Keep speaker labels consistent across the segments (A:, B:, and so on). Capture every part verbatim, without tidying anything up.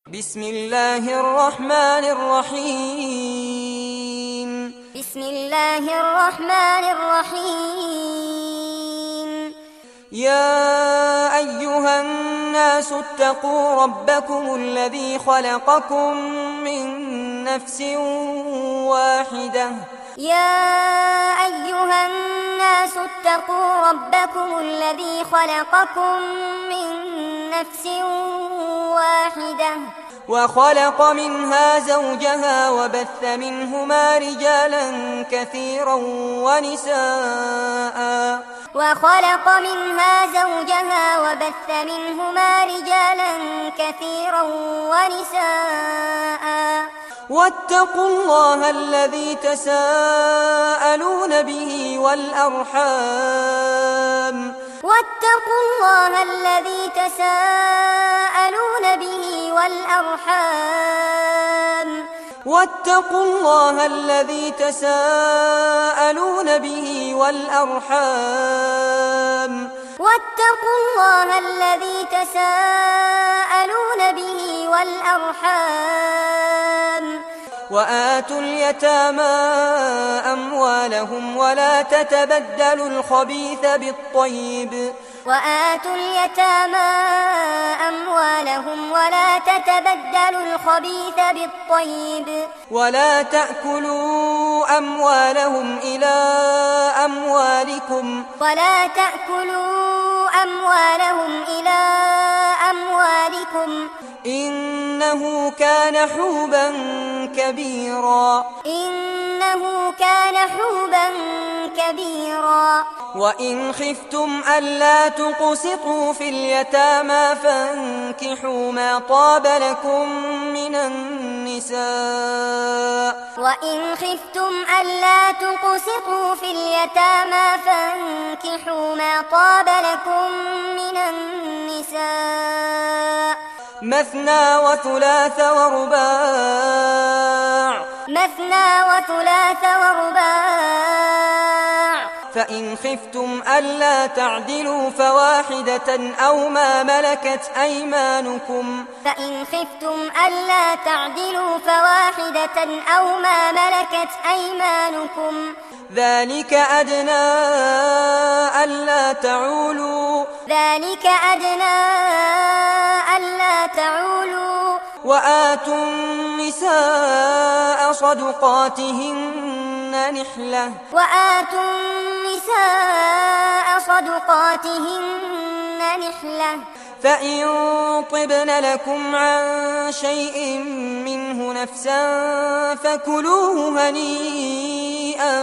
A: بسم الله الرحمن الرحيم
B: بسم الله الرحمن الرحيم
A: يا أيها الناس اتقوا ربكم الذي خلقكم من نفس واحدة
B: يا أيها الناس اتقوا ربكم الذي خلقكم من نفس واحدة
A: وخلق منها زوجها وبث منهما رجالا كثيرا ونساء
B: وخلق منها زوجها وبث منهما رجالا كثيرا ونساء
A: واتقوا الله الذي تساءلون به والأرحام
B: واتقوا الله الذي تساءلون به والأرحام
A: واتقوا الله الذي تساءلون به والأرحام
B: واتقوا الله الذي تساءلون به والأرحام
A: وآتوا اليتامى أموالهم ولا تتبدلوا الخبيث بالطيب
B: وآتوا اليتامى أموالهم ولا تتبدلوا الخبيث بالطيب
A: ولا تأكلوا أموالهم إلى أموالكم
B: ولا تأكلوا أموالهم إلى أموالكم
A: إنه كان حوبا كبيرا
B: إنه كان حوبا كبيرا
A: وإن خفتم ألا تقسطوا في اليتامى فانكحوا ما طاب لكم من النساء
B: وإن خفتم ألا تقسطوا في اليتامى فانكحوا ما طاب لكم من النساء
A: مثنى وثلاث ورباع
B: مثنى وثلاث ورباع
A: فإن خفتم ألا تعدلوا فواحدة أو ما ملكت أيمانكم
B: فإن خفتم ألا تعدلوا فواحدة أو ما ملكت أيمانكم
A: ذلك أدنى ألا تعولوا
B: ذلك أدنى ألا تعولوا
A: وآتوا النساء صدقاتهن نحلة
B: وآتوا النساء صدقاتهن نحلة
A: فإن طبن لكم عن شيء منه نفسا فكلوه هنيئا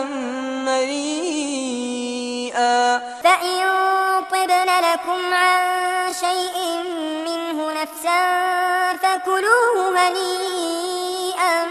A: مريئا
B: فإن طبن لكم عن شيء منه نفسا فكلوه هنيئا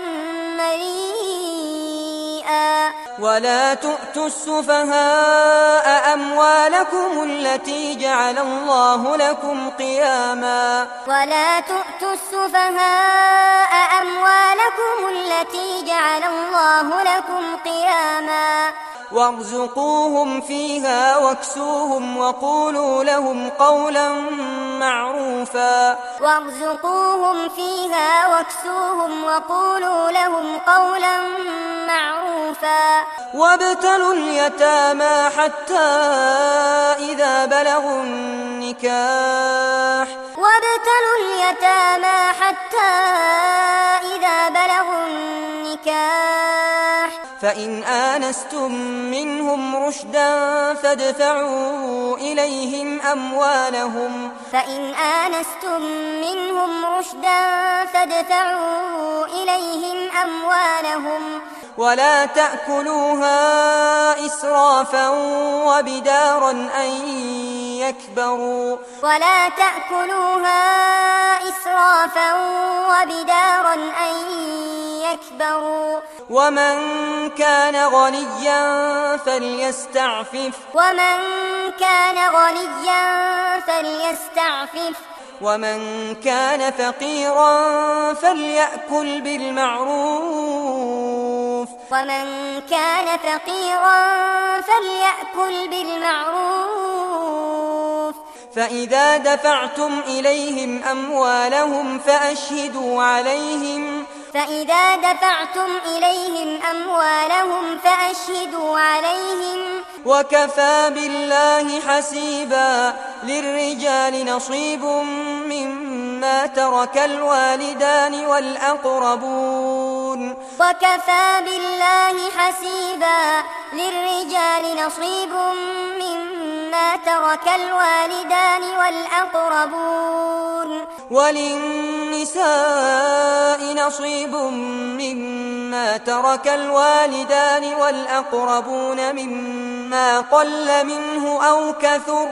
B: مريئا
A: ولا تؤتوا السفهاء أموالكم التي جعل الله لكم قياما
B: ولا تؤتوا السفهاء أموالكم التي جعل الله لكم قياما
A: وارزقوهم فيها واكسوهم وقولوا لهم قولا معروفا
B: وارزقوهم فيها واكسوهم وقولوا لهم قولا معروفا
A: وابتلوا اليتامى حتى إذا بلغوا النكاح
B: وابتلوا اليتامى حتى إذا بلغوا النكاح
A: فإن آنستم منهم رشدا فادفعوا إليهم أموالهم
B: فإن آنستم منهم رشدا فادفعوا إليهم أموالهم
A: ولا تأكلوها إسرافا وبدارا أن يكبروا
B: ولا تأكلوها إسرافا وبدارا أن يكبروا
A: ومن كان غنيا فليستعفف
B: ومن كان غنيا فليستعفف
A: ومن كان فقيرا فليأكل بالمعروف
B: ومن كان فقيرا فليأكل بالمعروف
A: فإذا دفعتم إليهم أموالهم فأشهدوا عليهم
B: فإذا دفعتم إليهم أموالهم فأشهدوا عليهم
A: وكفى بالله حسيبا. للرجال نصيب مما ترك الوالدان والأقربون
B: وكفى بالله حسيبا. للرجال نصيب مما ترك الوالدان والأقربون
A: وللنساء نصيب مما ترك الوالدان والأقربون مما قل منه أو كثر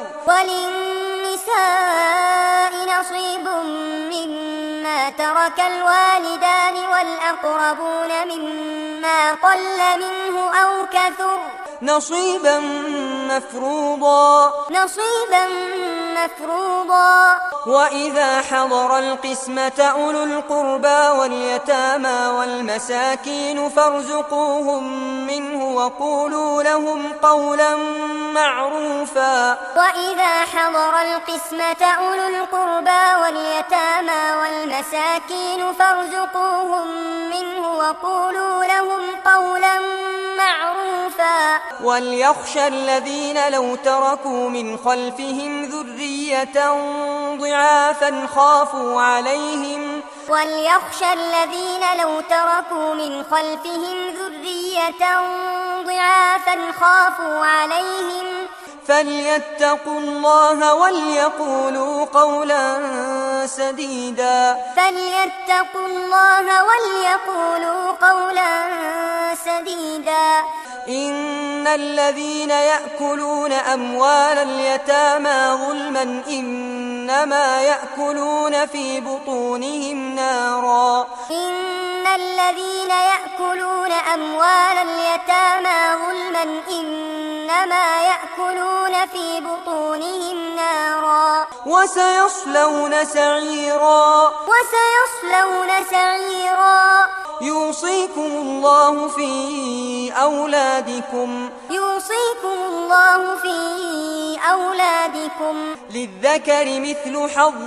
B: وللنساء نصيب مما ترك الوالدان والأقربون مما قل منه أو كثر
A: نصيبا مفروضا
B: نصيبا مفروضا
A: وإذا حضر القسمة أولو القربى واليتامى والمساكين فارزقوهم منه وقولوا لهم قولا معروفا
B: وإذا حضر القسمة أولو القربى واليتامى والمساكين فارزقوهم منه وقولوا لهم قولا معروفا
A: وليخشى الذين لو تركوا من خلفهم ذرية ضعافا خافوا عليهم
B: وليخشى الذين لو تركوا من خلفهم ذرية ضعافا خافوا عليهم
A: فليتقوا الله وليقولوا قولا سديدا
B: فليتقوا الله وليقولوا قولا سديدا
A: إن الذين يأكلون أموال اليتامى ظلما إنما يأكلون في بطونهم نارا
B: إن الذين يأكلون أموال اليتامى ظلما إنما يأكلون في بطونهم نارا
A: وسيصلون سعيرا
B: وسيصلون سعيرا
A: يوصيكم الله في أولادكم
B: يوصيكم الله في أولادكم
A: للذكر مثل حظ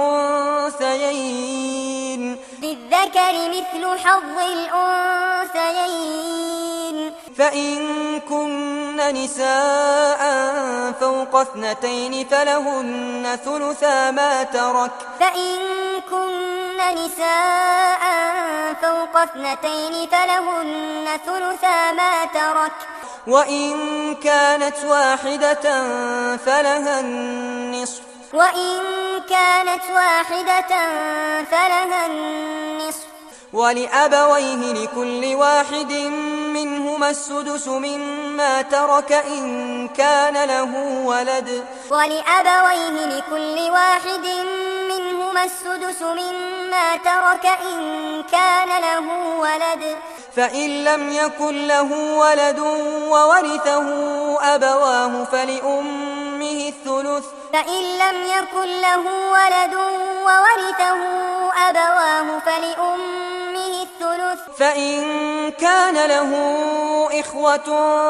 A: الأنثيين
B: للذكر مثل حظ الأنثيين
A: فإن كن نساء فوق اثنتين فلهن ثلثا ما ترك
B: فإن كن نساء فوق اثنتين فلهن ثلثا ما ترك
A: وإن كانت واحدة فلها النصف
B: وإن كانت واحدة فلها النصف
A: ولأبويه لكل واحد منهما السدس مما ترك إن كان له ولد
B: ولأبويه لكل واحد منهما السدس مما ترك إن كان له ولد
A: فإن لم يكن له ولد وورثه أبواه فلأمه الثلث
B: فإن لم يكن له ولد وورثه أبواه فلأمه الثلث
A: فإن كان له إخوة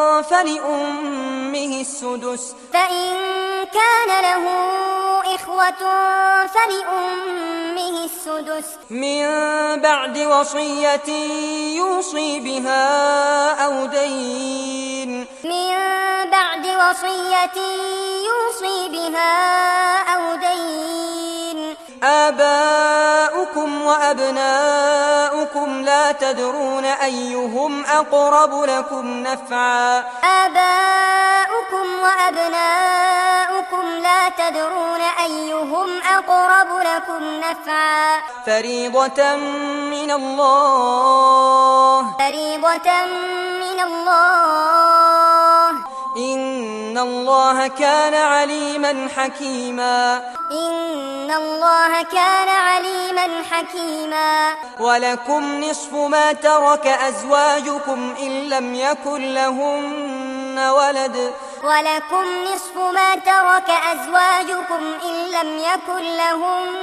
A: فلأمه السدس
B: فإن كان له إخوة فلأمه السدس
A: من بعد وصية يوصي بها أو دين
B: من بعد وصية يوصي بها أو دين
A: آباؤكم وأبناؤكم لا تدرون أيهم أقرب لكم نفعا
B: آباؤكم وأبناؤكم لا تدرون أيهم أقرب لكم نفعا
A: فريضة من الله
B: فريضة من الله
A: إن الله كان عليما حكيما
B: إن الله كان عليما حكيما
A: ولكم نصف ما ترك أزواجكم إن لم يكن لهن ولد
B: ولكم نصف ما ترك أزواجكم إن لم يكن لهن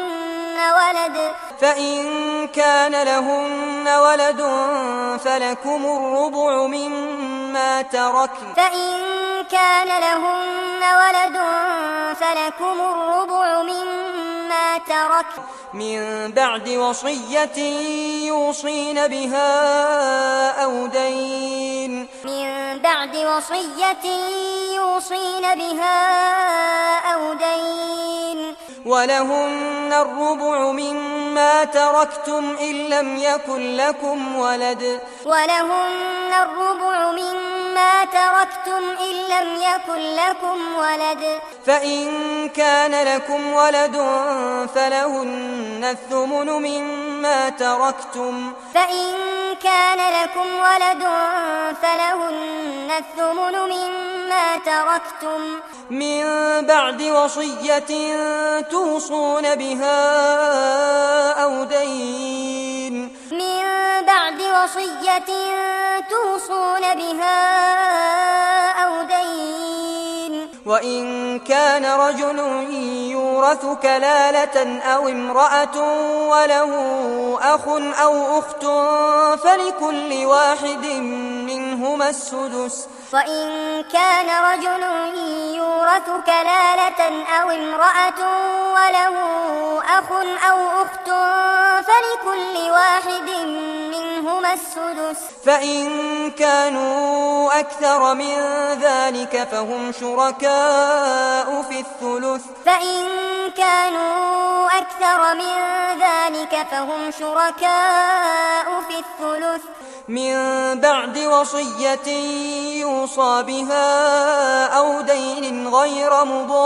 B: ولد
A: فإن كان لهن ولد فلكم الربع مما تركن
B: فإن كان لهن ولد فلكم الربع مما تركن
A: من بعد وصية يوصين بها أو دين
B: من بعد وصية يوصين بها أو دين
A: ولهن الربع مما تركتم إن لم يكن لكم ولد
B: ولهن الربع مما تركتم إن لم يكن لكم ولد
A: فإن كان لكم ولد فلهن الثمن مما تركتم
B: فإن كان لكم ولد فلهن الثمن مما تركتم
A: من بعد وصية توصون بها أو دين
B: من بعد وصية توصون بها أو دين
A: وإن كان رجل يورث كلالة أو امرأة وله أخ أو أخت فلكل واحد منهما السدس
B: وإن كان رجل يورث كلالة أو امرأة وله أخ أو أخت فلكل واحد منهما السدس
A: فإن كانوا أكثر من ذلك فهم شركاء في الثلث
B: فإن كانوا أكثر من ذلك فهم شركاء في الثلث
A: من بعد وصية يوصى بها أو دين غير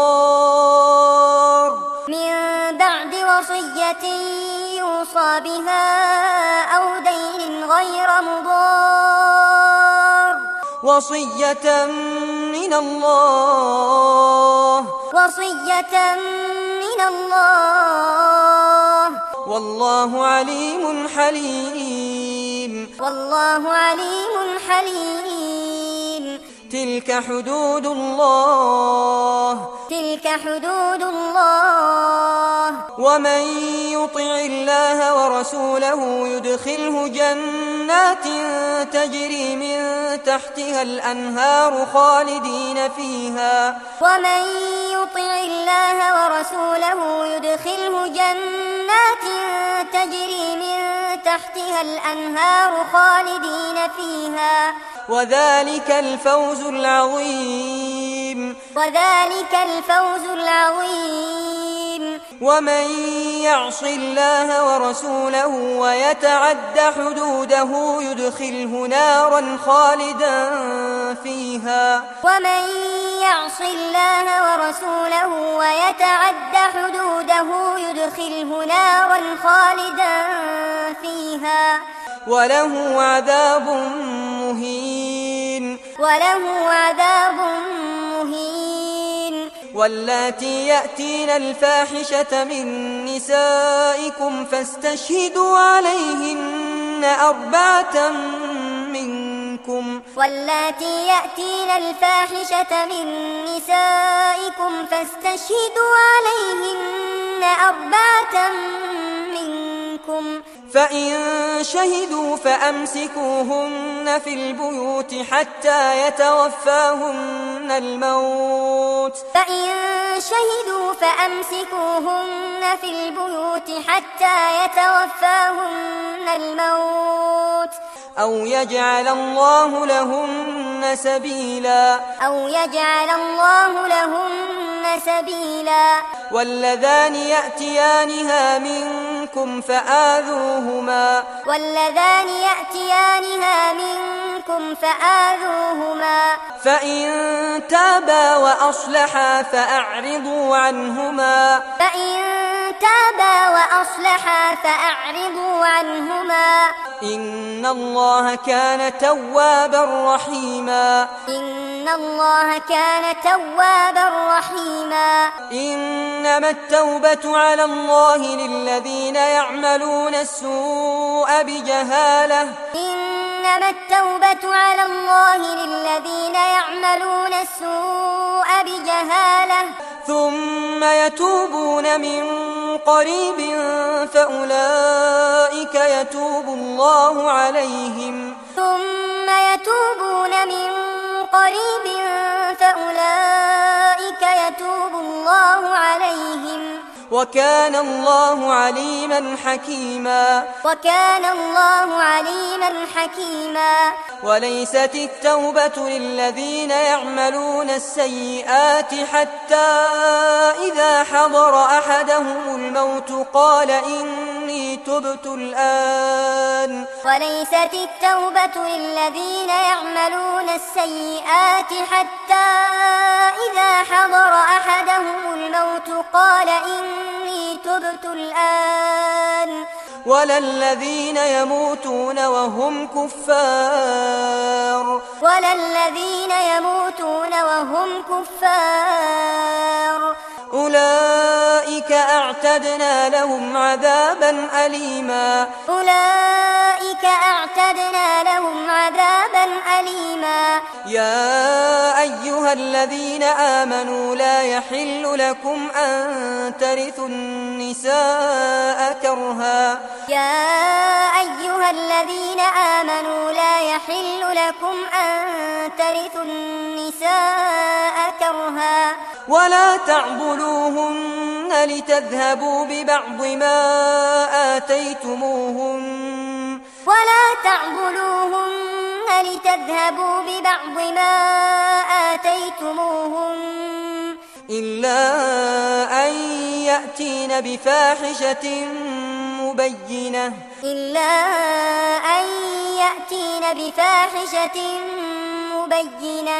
A: مضار
B: من بعد وصية يوصى بها أو دين غير مضار
A: وصية من الله
B: وصية من الله
A: والله عليم حليم
B: والله عليم حليم
A: تلك حدود الله
B: تلك حدود الله
A: ومن يطع الله ورسوله يدخله جنات تجري من تحتها الأنهار خالدين فيها
B: ومن يطع الله ورسوله يدخله جنات تجري من تحتها الأنهار خالدين فيها
A: وذلك الفوز العظيم
B: وذلك الفوز العظيم
A: ومن يعص الله ورسوله ويتعد حدوده يدخله نارا خالدا فيها
B: ومن يعص الله ورسوله ويتعد حدوده يدخله نارا خالدا فيها
A: وله عذاب مهين
B: وله عذاب مهين
A: واللاتي يأتين الفاحشة من نسائكم فاستشهدوا عليهن أربعة منكم
B: واللاتي يأتين الفاحشة من نسائكم فاستشهدوا عليهن أربعة منكم
A: فإن شهدوا فأمسكوهن في البيوت حتى يتوفاهن الموت
B: فإن شهدوا فأمسكوهن في البيوت حتى يتوفاهن الموت
A: أو يجعل الله لهن سبيلا
B: أو يجعل الله لهن سبيلا
A: واللذان يأتيانها منكم فآذوهما
B: واللذان يأتيانها منكم فآذوهما
A: فإن تابا وأصلحا فأعرضوا عنهما
B: فإن تابا وأصلحا فأعرضوا عنهما
A: إن الله كان توابا رحيما
B: إن الله كان توابا رحيما
A: إنما التوبة على الله للذين يعملون السوء بجهالة
B: إنما التوبة على الله للذين يعملون السوء بجهالة
A: ثم يتوبون من قريب فأولئك يتوب الله عليهم
B: ثم يتوبون من قريب فأولئك يتوب الله عليهم
A: وكان الله عليما حكيما
B: وكان الله عليما حكيما
A: وليست التوبة للذين يعملون السيئات حتى إذا حضر أحدهم الموت قال إني تبت الآن
B: وليست التوبة للذين يعملون السيئات حتى إذا حضر أحدهم الموت قال إني تبت الآن
A: ولا الذين يموتون وهم كفار
B: ولا الذين يموتون وهم كفار
A: أولئك أعتدنا لهم عذابا أليما
B: أولئك أعتدنا لهم عذابا أليما
A: يا أيها الذين آمنوا لا يحل لكم أن ترثوا النساء كرها
B: يا أيها الذين آمنوا لا يحل لكم أن ترثوا النساء كرها
A: ولا تعضلوهن لتذهبوا ببعض ما آتيتموهن
B: ولا تعضلوهن لتذهبوا ببعض ما آتيتموهن
A: إلا أن يأتين بفاحشة مبينة
B: إلا أن يأتين بفاحشة مبينة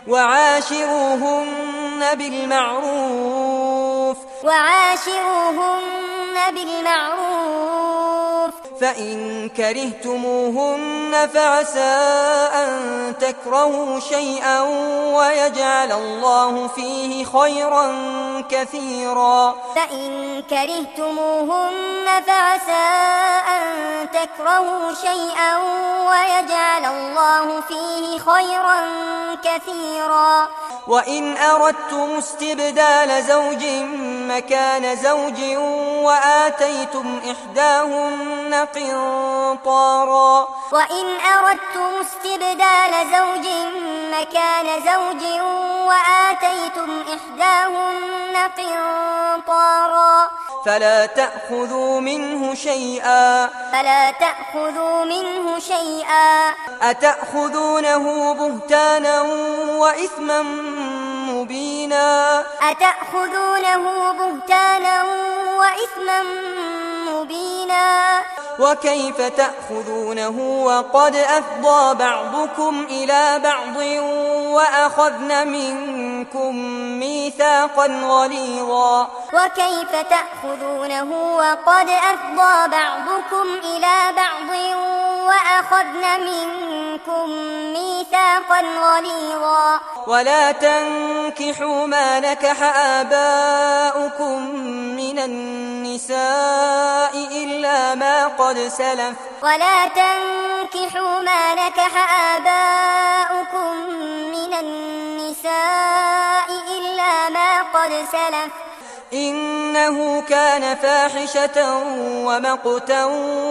A: وعاشروهن بالمعروف
B: وعاشروهن بالمعروف
A: فإن كرهتموهن فعسى أن تكرهوا شيئا ويجعل الله فيه خيرا كثيرا
B: فإن كرهتموهن فعسى أن تكرهوا شيئا ويجعل الله فيه خيرا كثيرا
A: وإن أردتم استبدال زوج مكان زوج وآتيتم إحداهن قنطارا
B: وإن أردتم استبدال زوج مكان زوج وآتيتم إحداهن قنطارا
A: فلا تأخذوا منه شيئا
B: فلا تأخذوا منه شيئا
A: أتأخذونه بهتانا وإثما مبينا
B: أتأخذونه بهتانا وإثما مبينا
A: وكيف تأخذونه وقد أفضى بعضكم إلى بعض وأخذن منكم ميثاقا غليظا
B: وكيف تأخذونه وقد أفضى بعضكم إلى بعض وأخذن منكم ميثاقا غليظا
A: ولا تنكحوا ما نكح آباؤكم من النساء إلا ما قد سلف
B: ولا تنكحوا ما نكح آباؤكم من النساء إلا ما قد سلف
A: إنه كان فاحشة ومقتا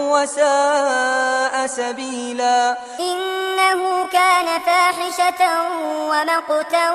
A: وساء سبيلا
B: إنه كان فاحشة ومقتا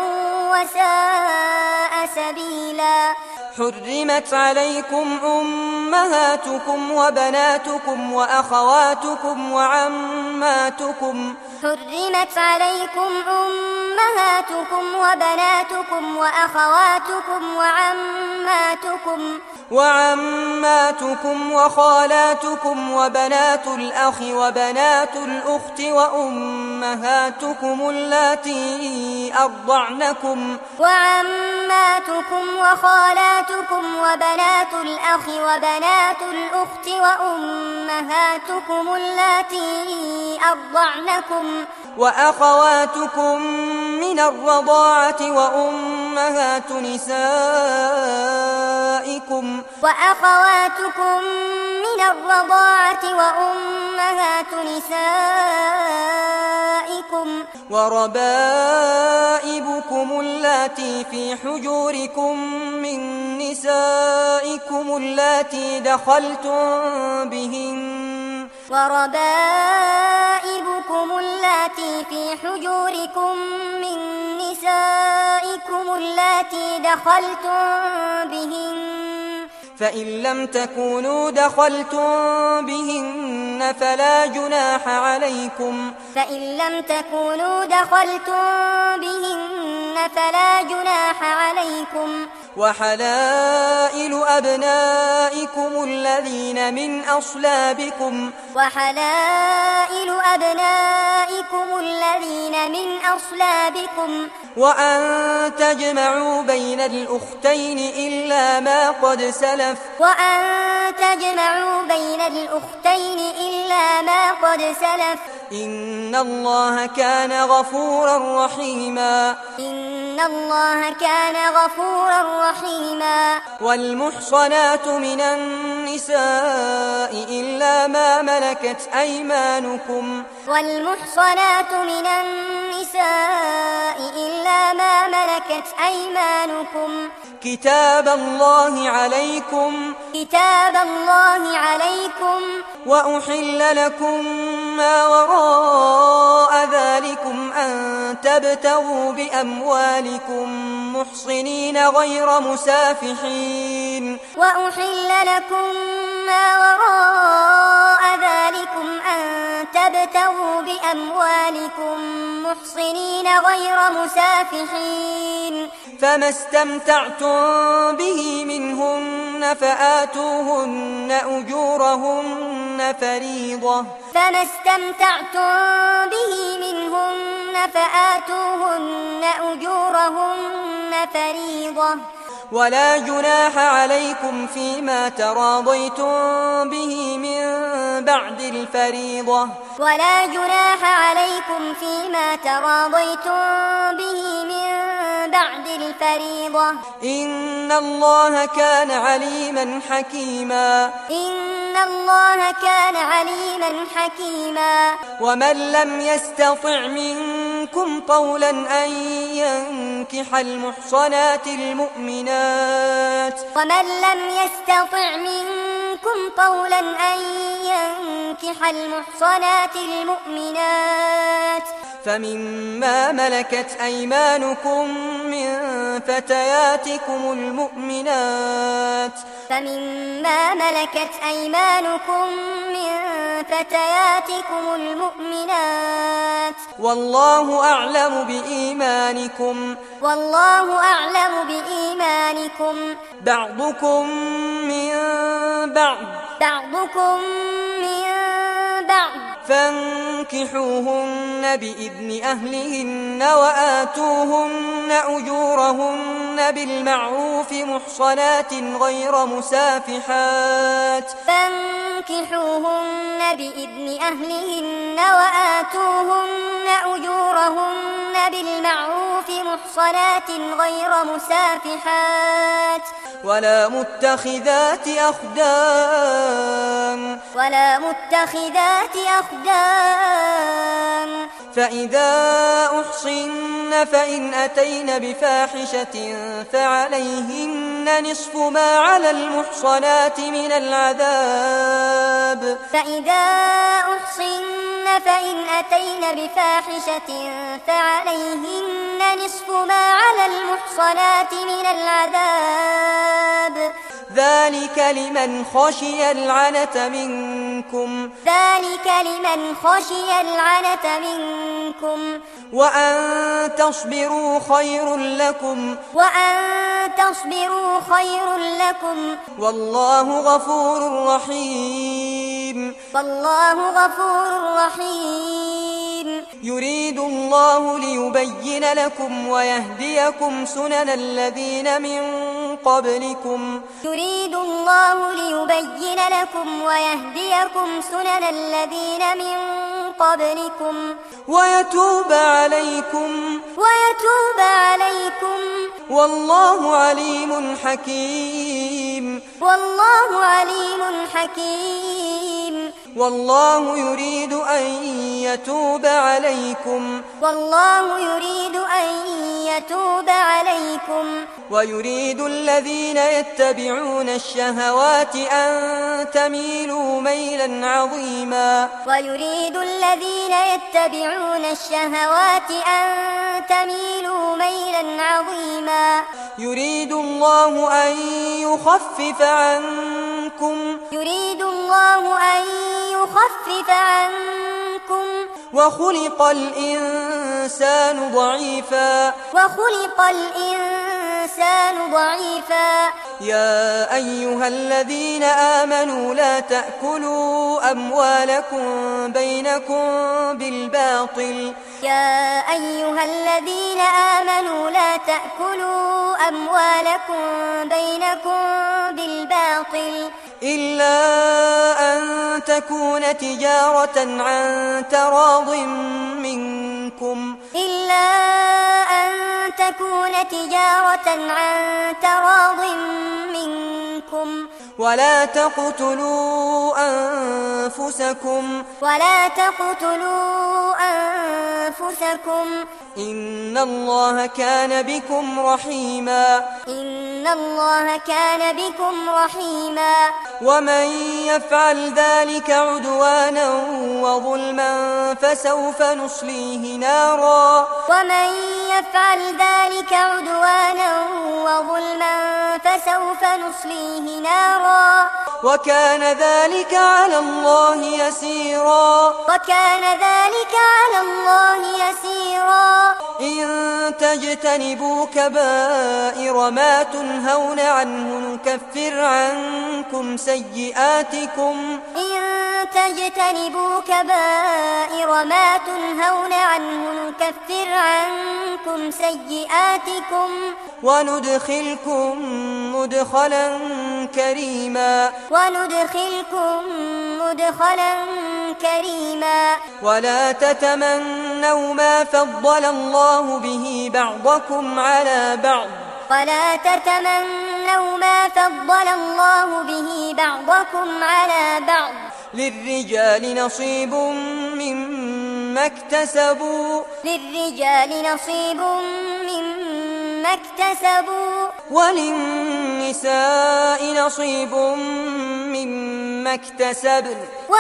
B: وساء سبيلا
A: حرمت عليكم أمهاتكم وبناتكم وأخواتكم وعماتكم
B: حرمت عليكم أمهاتكم وبناتكم وأخواتكم وعماتكم
A: وعماتكم وخالاتكم وبنات الأخ وبنات الأخت وأمهاتكم اللاتي أرضعنكم
B: وعماتكم وخالاتكم وبنات الأخ وبنات الأخت وأمهاتكم اللاتي أرضعنكم
A: وأخواتكم من الرضاعة وأمهات نسائكم
B: وأخواتكم من الرضاعة وأمهات نسائكم لكم
A: وربائبكم اللاتي في حجوركم من نسائكم اللاتي دخلتم بهن
B: وربائبكم اللاتي في حجوركم من نسائكم اللاتي دخلتم بهن
A: فإن لم تكونوا دخلتم بهن فلا جناح عليكم
B: فإن لم تكونوا دخلتم بهن فلا جناح عليكم
A: وحلائل أبنائكم الذين من أصلابكم
B: وحلائل أبنائكم الذين من أصلابكم
A: وأن تجمعوا بين الأختين إلا ما قد سلف
B: وأن تجمعوا بين الأختين إلا ما قد سلف
A: إن الله كان غفورا رحيما
B: إن الله كان غفورا رحيما
A: والمحصنات من النساء إلا ما ملكت أيمانكم
B: والمحصنات من النساء إلا ما ملكت أيمانكم
A: كتاب الله عليكم
B: كتاب الله عليكم
A: وأحل لكم ما وراء ذلكم أن تبتغوا بأموالكم محصنين غير مسافحين
B: وأحل لكم ما وراء ذلكم أن تبتغوا بأموالكم محصنين غير مسافحين
A: فما استمتعتم به منهن فآتوهن أجورهن فريضة
B: فما استمتعتم به منهن فآتوهن أجورهن فريضة
A: ولا جناح عليكم فيما تراضيتم به من بعد الفريضة
B: ولا جناح عليكم فيما تراضيتم به من بعد الفريضة
A: إن الله كان عليما حكيما
B: إن الله كان عليما حكيما
A: ومن لم يستطع منكم طولا أن ينكح المحصنات المؤمنات
B: ومن لم يستطع منكم طولا أن ينكح المحصنات المؤمنات
A: فمما ملكت أيمانكم من فتياتكم المؤمنات
B: فمما ملكت أيمانكم من فتياتكم المؤمنات
A: والله أعلم بإيمانكم
B: والله أعلم بإيمانكم
A: بعضكم من بعض
B: بعضكم من بعض
A: فانكحوهن بإذن أهلهن وآتوهن أجورهن بالمعروف محصنات غير مسافحات
B: فانكحوهن بإذن أهلهن وآتوهن أجورهن بالمعروف محصنات غير مسافحات
A: ولا متخذات أخدان
B: ولا متخذات أخدان
A: فإذا أحصن فإن أتين بفاحشة فعليهن نصف ما على المحصنات من العذاب
B: فإذا أحصن فإن أتين بفاحشة فعليهن نصف ما على المحصنات من العذاب
A: ذلك لمن خشي العنة منكم
B: ذلك لمن خشي العنة منكم
A: وأن تصبروا خير لكم
B: وأن تصبروا خير لكم
A: والله غفور رحيم
B: والله غفور رحيم
A: يريد الله ليبين لكم ويهديكم سنن الذين من قبلكم
B: يريد الله ليبين لكم ويهديكم سنن الذين من قبلكم
A: ويتوب عليكم
B: ويتوب عليكم
A: والله عليم حكيم
B: والله عليم حكيم
A: والله يريد أن يتوب عليكم
B: والله يريد أن يتوب عليكم
A: ويريد الذين يتبعون الشهوات أن تميلوا ميلا عظيما
B: ويريد الذين يتبعون الشهوات أن تميلوا ميلا عظيما
A: يريد الله أن يخفف عنكم
B: يريد الله أن يخفف عنكم
A: وخلق الإنسان ضعيفا
B: وخلق الإنسان ضعيفا
A: يا أيها الذين آمنوا لا تأكلوا أموالكم بينكم بالباطل
B: يا أيها الذين آمنوا لا تأكلوا أموالكم بينكم بالباطل
A: إلا أن تكون تجارة عن تراض منكم
B: إلا أن تكون تجارة عن تراض منكم
A: ولا تقتلوا أنفسكم
B: ولا تقتلوا أنفسكم
A: إن الله كان بكم رحيما
B: إن الله كان بكم رحيما
A: ومن يفعل ذلك عدوانا وظلما فسوف نصليه نارا
B: ومن يفعل ذلك عدوانا وظلما فسوف نصليه نارا
A: وكان ذلك على الله يسيرا
B: وكان ذلك على الله يسيرا
A: إن تجتنبوا كبائر ما تنهون عنه نكفر عنكم سيئاتكم
B: إن تجتنبوا كبائر ما تنهون عنه نكفر عنكم سيئاتكم
A: وندخلكم مدخلا كريما
B: وندخلكم مدخلا كريما
A: ولا تتمنوا ما فضل الله به بعضكم على بعض
B: ولا تتمنوا ما فضل الله به بعضكم على بعض
A: للرجال نصيب مما اكتسبوا
B: للرجال نصيب مما اكتسبوا
A: وللنساء نصيب مما اكتسبن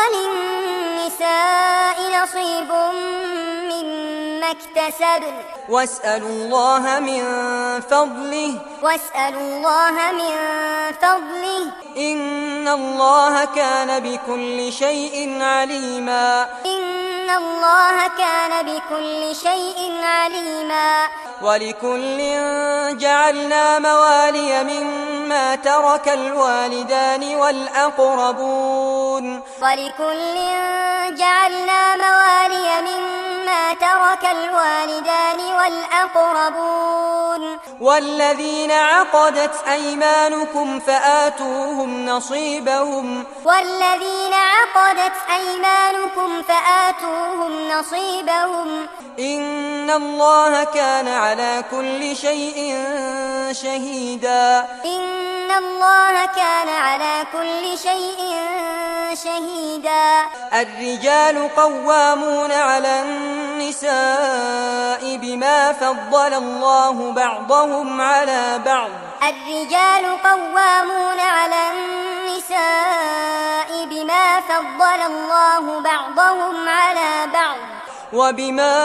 B: وللنساء نصيب مما اكتسبن
A: واسألوا الله من فضله
B: واسألوا الله من فضله
A: إن الله كان بكل شيء عليما
B: إن الله كان بكل شيء عليما
A: ولكل جعلنا موالي مما ترك الوالدان والأقربون
B: ولكل جعلنا موالي مما ترك الوالدان والأقربون
A: والذين عقدت أيمانكم فآتوهم نصيبهم
B: والذين عقدت أيمانكم فآتوهم نصيبهم
A: إن الله كان على كل شيء شهيدا
B: إن الله كان على كل شيء شهيدا
A: الرجال قوامون على النساء بما فضل الله بعضهم على بعض
B: الرجال قوامون على النساء بما فضل الله بعضهم على بعض
A: وبما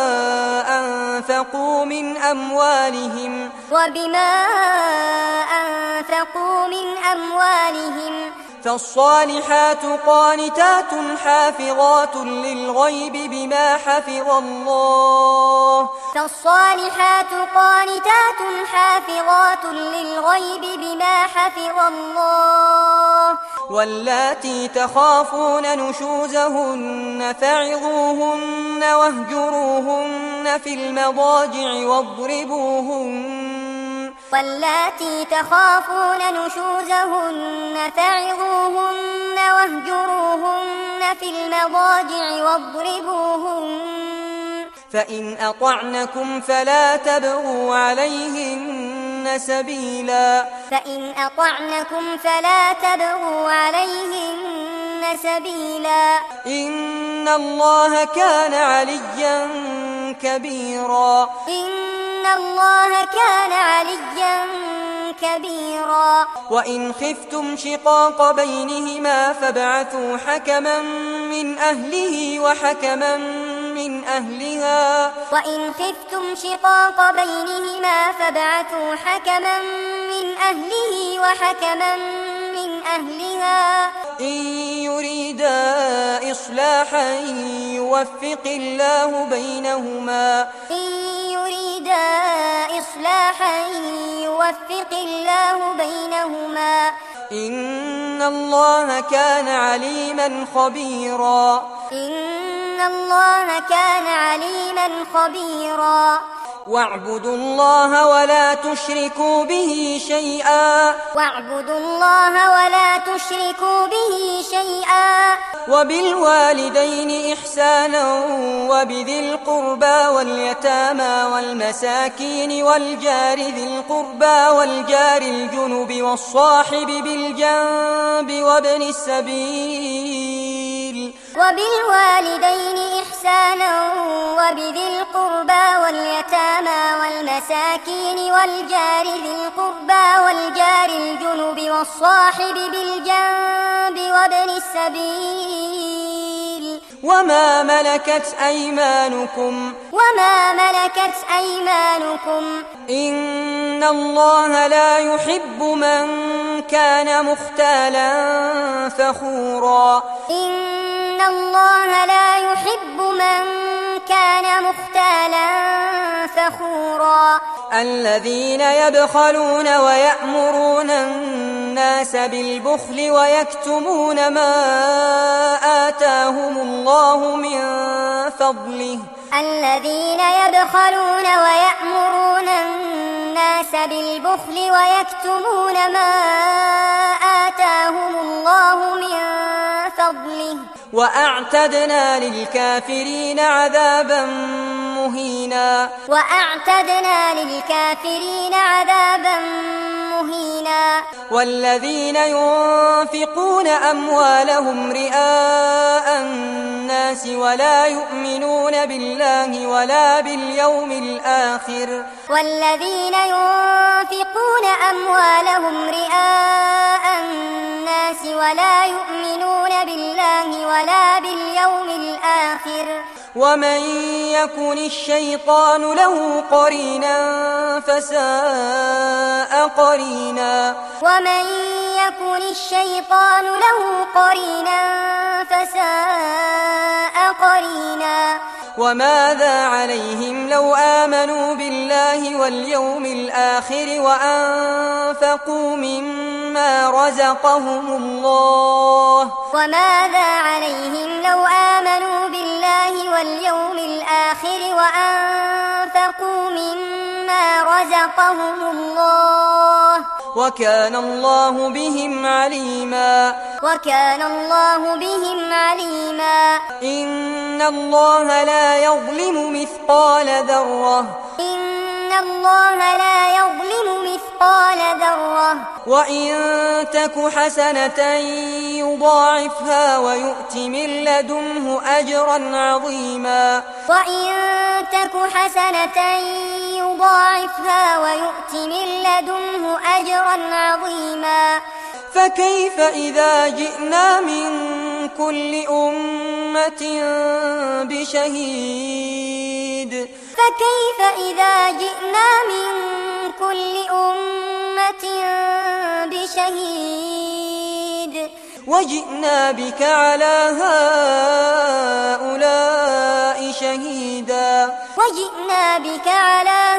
A: أنفقوا من أموالهم
B: وبما أنفقوا من أموالهم
A: فالصالحات قانتات حافظات للغيب بما حفظ الله
B: فالصالحات قانتات حافظات للغيب بما حفظ الله
A: واللاتي تخافون نشوزهن فعظوهن واهجروهن في المضاجع واضربوهن
B: واللاتي تخافون نشوزهن فعظوهن واهجروهن في المضاجع واضربوهن
A: فإن أطعنكم فلا تبغوا عليهن سبيلا
B: فإن أطعنكم فلا تبغوا عليهن سبيلا
A: إن الله كان عليا كبيرا
B: إن الله كان عليا كبيرا
A: وإن خفتم شقاق بينهما فابعثوا حكما من أهله وحكما من أهلها
B: وإن خفتم شقاق بينهما فابعثوا حكما من أهله وحكما من أهلها
A: إن يريدا إصلاحا يوفق الله بينهما
B: إن يريدا إصلاحا يوفق الله بينهما
A: إن الله كان عليما خبيرا
B: إن الله كان عليما خبيرا
A: واعبدوا الله ولا تشركوا به شيئا
B: واعبدوا الله ولا تشركوا به شيئا
A: وبالوالدين إحسانا وبذي القربى واليتامى والمساكين والجار ذي القربى والجار الجنب والصاحب بالجنب وابن السبيل
B: وبالوالدين إحسانا وبذي القربى واليتامى والمساكين والجار ذي القربى والجار الجنب والصاحب بالجنب وابن السبيل
A: وما ملكت أيمانكم
B: وما ملكت أيمانكم
A: إن الله لا يحب من كان مختالا فخورا
B: إن الله لا يحب من كان مختالا فخورا
A: الذين يبخلون ويأمرون الناس بالبخل ويكتمون ما آتاهم الله من فضله
B: الذين يبخلون ويأمرون الناس بالبخل ويكتمون ما آتاهم الله من فضله
A: وأعتدنا للكافرين عذابا مهينا
B: وأعتدنا للكافرين عذابا مهينا
A: والذين ينفقون أموالهم رئاء الناس ولا يؤمنون بالله ولا باليوم الآخر
B: والذين ينفقون أموالهم رئاء الناس ولا يؤمنون بالله ولا باليوم الآخر
A: ومن يكن الشيطان له قرينا فساء قرينا
B: ومن يكن الشيطان له قرينا فساء قرينا
A: وماذا عليهم لو آمنوا بالله واليوم الآخر وأنفقوا مما رزقهم الله
B: وماذا عليهم لو آمنوا بالله واليوم الآخر وأنفقوا مما رزقهم الله
A: وكان الله بهم عليما
B: وكان الله بهم عليما
A: إن الله لا يظلم مثقال ذرة
B: إن الله لا يظلم مثقال ذرة
A: وإن تك حسنة يضاعفها ويؤت من لدنه أجرا عظيما
B: وإن تك حسنة يضاعفها ويؤت من لدنه أجرا عظيما
A: فكيف إذا جئنا من كل أمة بشهيد
B: فكيف إذا جئنا من كل أمة بشهيد
A: وجئنا بك على هؤلاء شهيدا
B: وجئنا بك على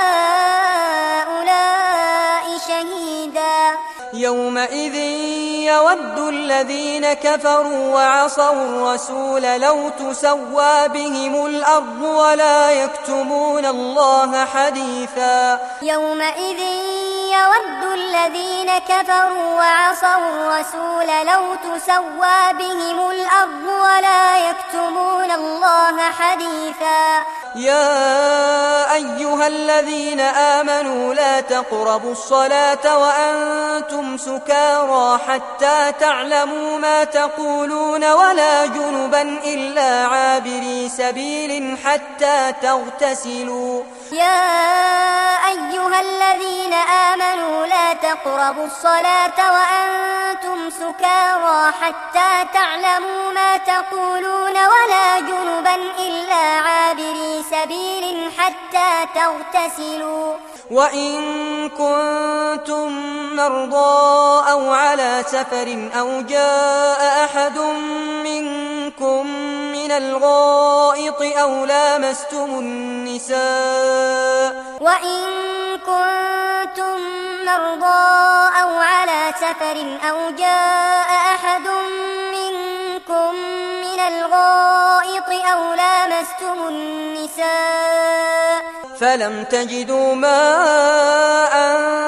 B: هؤلاء شهيدا
A: يومئذ يود الذين كفروا وعصوا الرسول لو تسوى بهم الأرض ولا يكتمون الله حديثا
B: يومئذ يود الذين كفروا وعصوا الرسول لو تسوى بهم الأرض ولا يكتمون الله حديثا.
A: يا أيها الذين آمنوا لا تقربوا الصلاة وأنتم سكارى حتى تعلموا ما تقولون ولا جنبا إلا عابري سبيل حتى تغتسلوا.
B: يا أيها الذين آمنوا لا تقربوا الصلاة وأنتم سكارى حتى تعلموا ما تقولون ولا جنبا إلا عابري سبيل حتى تغتسلوا.
A: وإن كنتم مرضى أو على سفر أو جاء أحد منكم من الغائط أو لامستم النساء
B: وإن كنتم مرضى أو على سفر أو جاء أحد منكم من الغائط أو لامستم النساء
A: فلم تجدوا ماء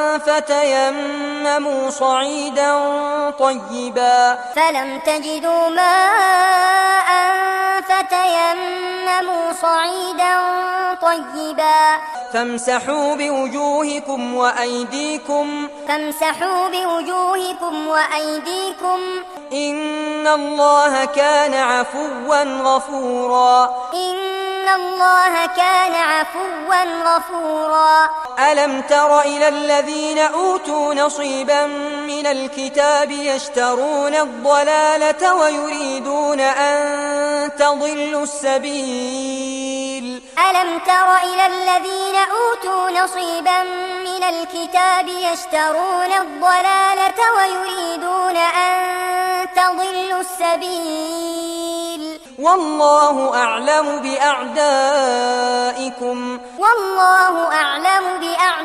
A: فتيمموا صعيدا طيبا
B: فلم تجدوا ماء فتيمموا صعيدا طيبا
A: فامسحوا بوجوهكم وأيديكم
B: فامسحوا بوجوهكم وأيديكم
A: إن الله كان عفوا غفورا
B: إن الله كان عفوا غفورا.
A: ألم تر إلى الذين أوتوا نصيبا من الكتاب يشترون الضلالة ويريدون أن تضلوا السبيل.
B: ألم تر إلى الذين أوتوا نصيبا من الكتاب يشترون الضلالة ويريدون أن تضلوا السبيل.
A: والله أعلم بأعدائكم
B: والله أعلم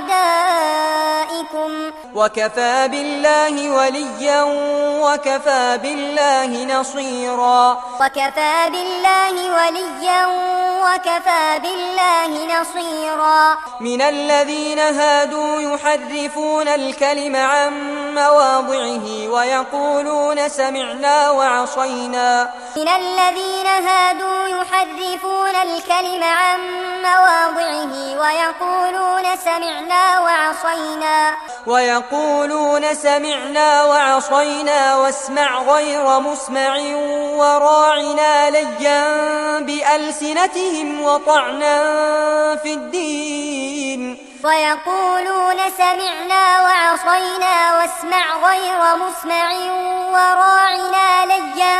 B: بأعدائكم
A: وكفى بالله وليا وكفى بالله نصيرا
B: وكفى بالله وليا وكفى بالله نصيرا.
A: من الذين هادوا يحرفون الكلم عن مواضعه ويقولون سمعنا وعصينا
B: من الذين هادوا يحرفون الكلم عن مواضعه ويقولون سمعنا وعصينا
A: ويقولون سمعنا وعصينا واسمع غير مسمع وراعنا ليا بألسنتهم وطعنا في الدين
B: ويقولون سمعنا وعصينا واسمع غير مسمع وراعنا ليا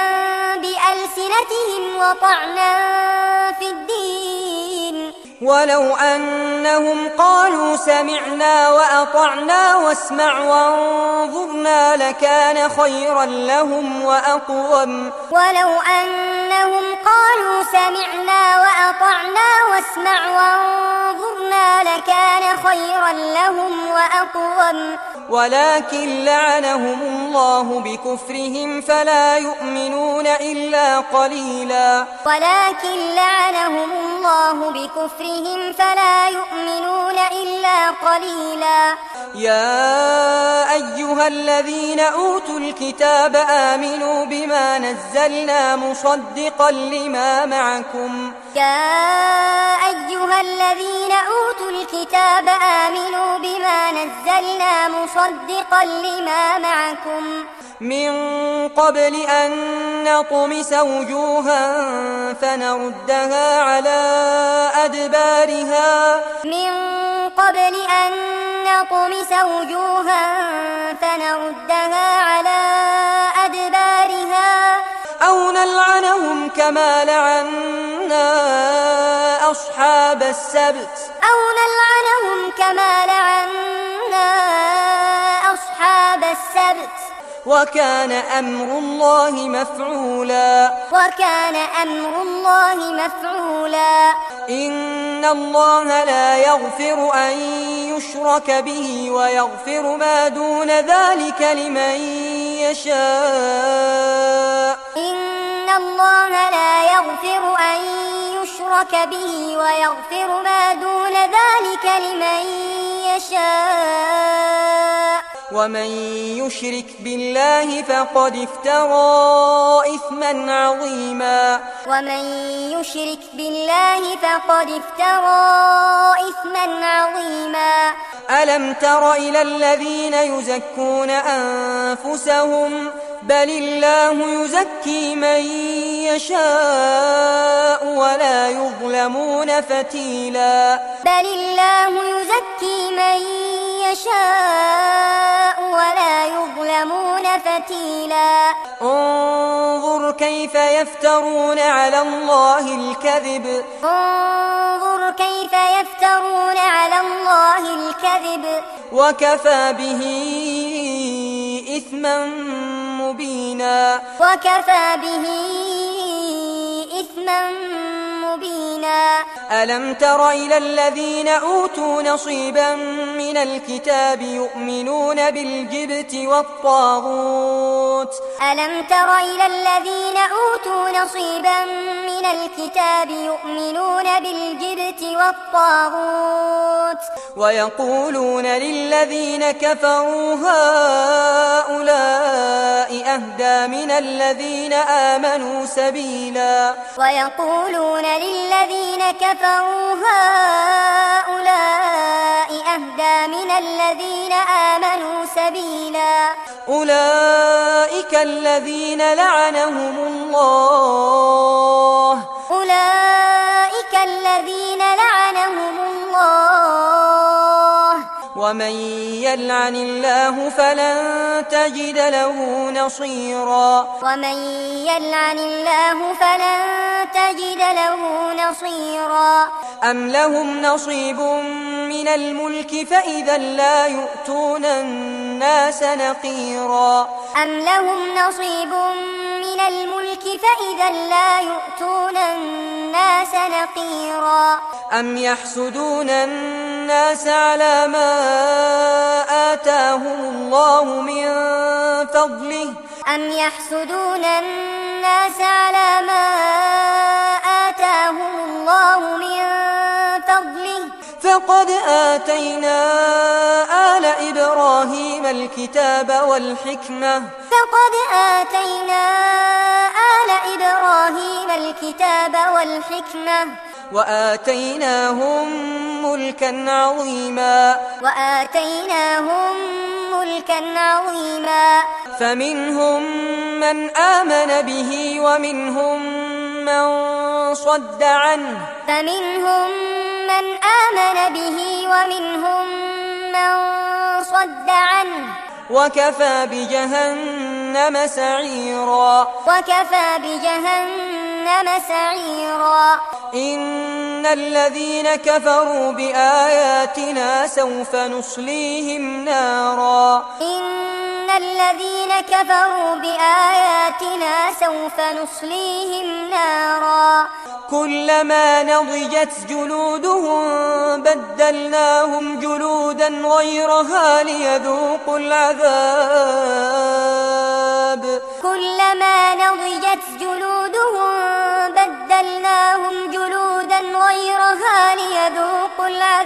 B: بألسنتهم وطعنا في الدين.
A: ولو أنهم قالوا سمعنا وأطعنا واسمع وانظرنا لكان خيرا لهم وأقوم
B: ولو أنهم قالوا سمعنا وأطعنا واسمع وانظرنا لكان خيرا لهم وأقوم
A: ولكن لعنهم الله بكفرهم فلا يؤمنون إلا قليلا
B: ولكن لعنهم الله بكفرهم فلا يؤمنون إلا قليلا.
A: يا أيها الذين أوتوا الكتاب آمنوا بما نزلنا مصدقا لما معكم
B: يا أيها الذين أوتوا الكتاب آمنوا بما نزلنا مصدقا لما معكم
A: من قبل أن نطمس وجوها فنردها على أدبارها
B: من قبل أن نطمس وجوها فنردها على أدبارها
A: أو نلعنهم كما لعنا أصحاب السبت
B: أو نلعنهم كما لعنا أصحاب السبت
A: وكان أمر الله مفعولا
B: وكان أمر الله مفعولا.
A: إن الله لا يغفر أن يشرك به ويغفر ما دون ذلك لمن يشاء
B: إن الله لا يغفر أن يشرك به ويغفر ما دون ذلك لمن يشاء
A: ومن يشرك بالله فقد افترى إثما عظيما
B: ومن يشرك بالله فقد افترى إثما عظيما
A: ألم تر إلى الذين يزكون أنفسهم بل الله يزكي من يشاء ولا يظلمون فتيلا
B: بل الله يزكي من يشاء ولا يظلمون فتيلا
A: انظر كيف يفترون على الله الكذب
B: انظر كيف يفترون على الله الكذب
A: وكفى به إثما مبينا
B: وكفى به إثما مبينا
A: ألم تر إلى الذين أوتوا نصيبا من الكتاب يؤمنون بالجبت والطاغوت
B: ألم تر إلى الذين أوتوا نصيبا من الكتاب يؤمنون بالجبت والطاغوت
A: ويقولون للذين كفروا هؤلاء أهدى من الذين آمنوا سبيلا
B: ويقولون للذين كفروا هؤلاء أهدى من الذين آمنوا سبيلا
A: أولئك الذين لعنهم الله
B: أولئك الذين لعنهم الله
A: ومن يلعن الله فلن تجد له نصيرا
B: ومن يلعن الله فلن تجد له نصيرا
A: أم لهم نصيب من الملك فإذا لا يؤتون الناس نقيرا
B: أم لهم نصيب من الملك فإذا لا يؤتون الناس نقيرا
A: أم يحسدون الناس على ما آتاهم الله من فضله
B: أم يحسدون الناس على ما آتاهم الله من فضله
A: فقد آتينا آل إبراهيم الكتاب والحكمة
B: فقد آتينا آل إبراهيم الكتاب والحكمة
A: وآتيناهم ملكا عظيما
B: وآتيناهم ملكا عظيما
A: فمنهم من آمن به ومنهم من صد عنه
B: فمنهم من آمن به ومنهم من صد عنه
A: وكفى بجهنم سعيرا
B: وكفى بجهنم سعيرا
A: إن الذين كفروا بآياتنا سوف نصليهم نارا
B: إن الذين كفروا بآياتنا سوف نصليهم نارا
A: كلما نضجت جلودهم بدلناهم جلودا غيرها ليذوقوا العذاب
B: كلما نضجت جلودهم بدلناهم جلودا غيرها ليذوقوا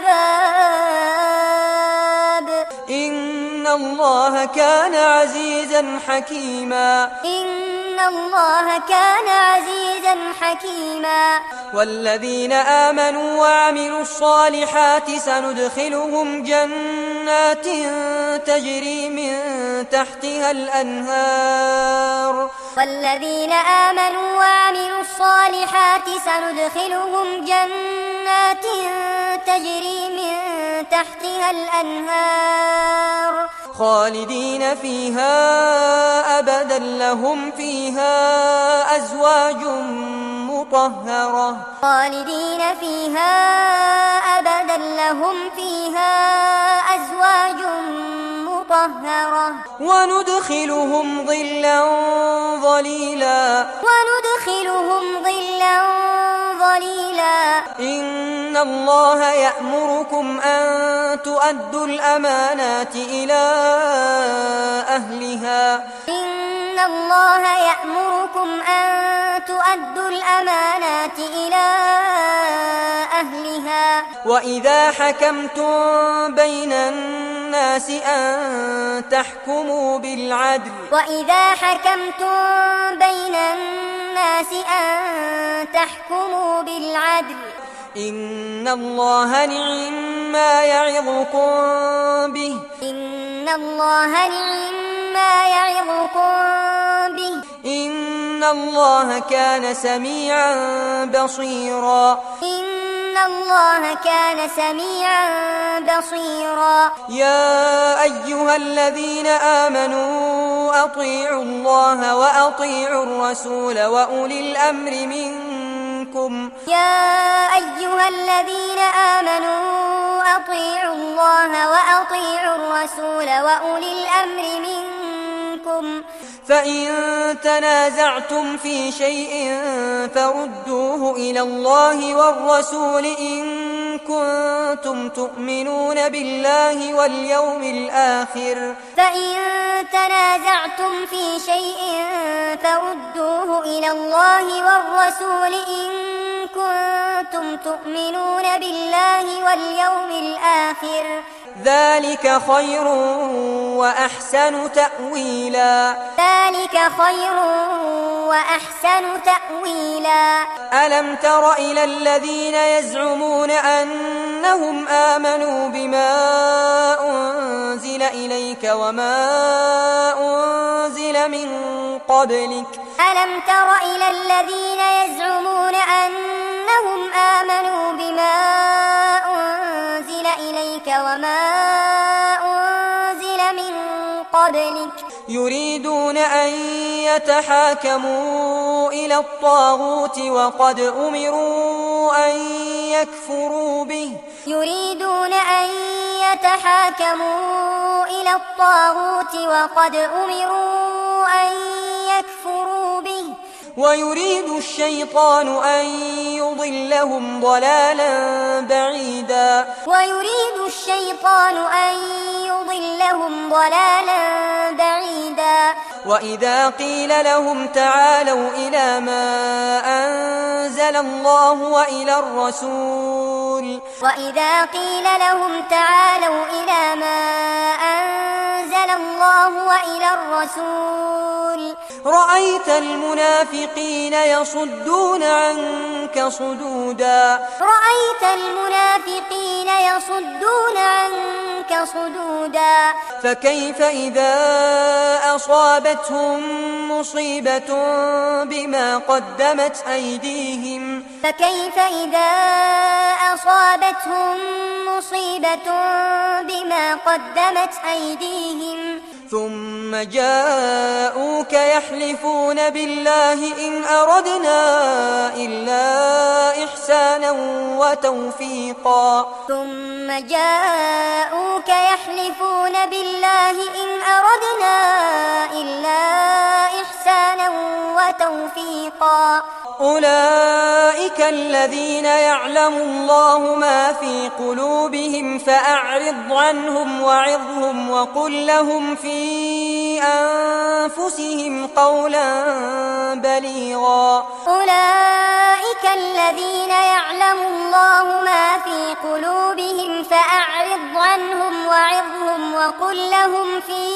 B: العذاب
A: إن الله كان عزيزا حكيما
B: إن الله كان عزيزا حكيما
A: والذين آمنوا وعملوا الصالحات سندخلهم جنات تجري من تحتها الأنهار
B: والذين آمنوا وعملوا الصالحات سندخلهم جنات تجري من تحتها الأنهار
A: خالدين فيها أبدا لهم فيها أزواج مطهرة
B: خالدين فيها أبدا لهم فيها أزواج مطهرة
A: وندخلهم ظلا ظليلا
B: وندخلهم ظلا ظليلا
A: إن الله يأمركم أن تؤدوا الأمانات إلى أهلها
B: إن الله يأمركم أن تؤدوا الأمانات إلى أهلها
A: وإذا حكمتم بين الناس أن تحكموا بالعدل
B: وإذا حكمتم بين الناس أن تحكموا بالعدل
A: إن الله نعم ما يعظكم به
B: إن الله نعم ما يعظكم به
A: إن الله كان سميعا بصيرا
B: إن الله كان سميعا بصيرا
A: يا أيها الذين آمنوا أطيعوا الله وأطيعوا الرسول وأولي الأمر منكم
B: يا أيها الذين آمنوا أطيعوا الله وأطيعوا الرسول وأولي الأمر منكم
A: فإن تنازعتم في شيء فردوه إلى الله والرسول إن كنتم تؤمنون بالله واليوم الآخر
B: فإن تنازعتم في شيء فردوه إلى الله والرسول إن كنتم تؤمنون بالله واليوم الآخر
A: ذلك خير وأحسن تأويلا
B: ذلك خير وأحسن تأويلا
A: ألم تر إلى الذين يزعمون أنهم آمنوا بما أنزل إليك وما أنزل من قبلك
B: ألم تر إلى الذين يزعمون أنهم آمنوا بما أنزل إليك وما أنزل من قبلك
A: يريدون أن يتحاكموا إلى الطاغوت وقد أمروا أن يكفروا به
B: يريدون أن يتحاكموا إلى الطاغوت وقد أمروا أن يكفروا به
A: ويريد الشيطان أن يضلهم ضلالا بعيدا
B: ويريد الشيطان أن يضلهم ضلالا بعيدا
A: وإذا قيل لهم تعالوا إلى ما أنزل الله وإلى الرسول
B: وإذا قيل لهم تعالوا إلى ما أنزل الله وإلى الرسول
A: رأيت المنافقين يصدون عنك صدودا
B: رأيت المنافقين يصدون عنك صدودا
A: فكيف إذا أصابتهم مصيبة بما قدمت أيديهم
B: فكيف إذا أصابتهم مصيبة بما قدمت أيديهم
A: ثم جاءوك يحلفون بالله إن أردنا إلا إحسانا وتوفيقا
B: ثم جاءوك يحلفون بالله إن أردنا إلا إحسانا وتوفيقا
A: أولئك الذين يعلم الله ما في قلوبهم فأعرض عنهم وعظهم وقل لهم في أنفسهم قولا بليغا
B: أولئك الذين يعلم الله ما في قلوبهم فأعرض عنهم وعظهم وقل لهم في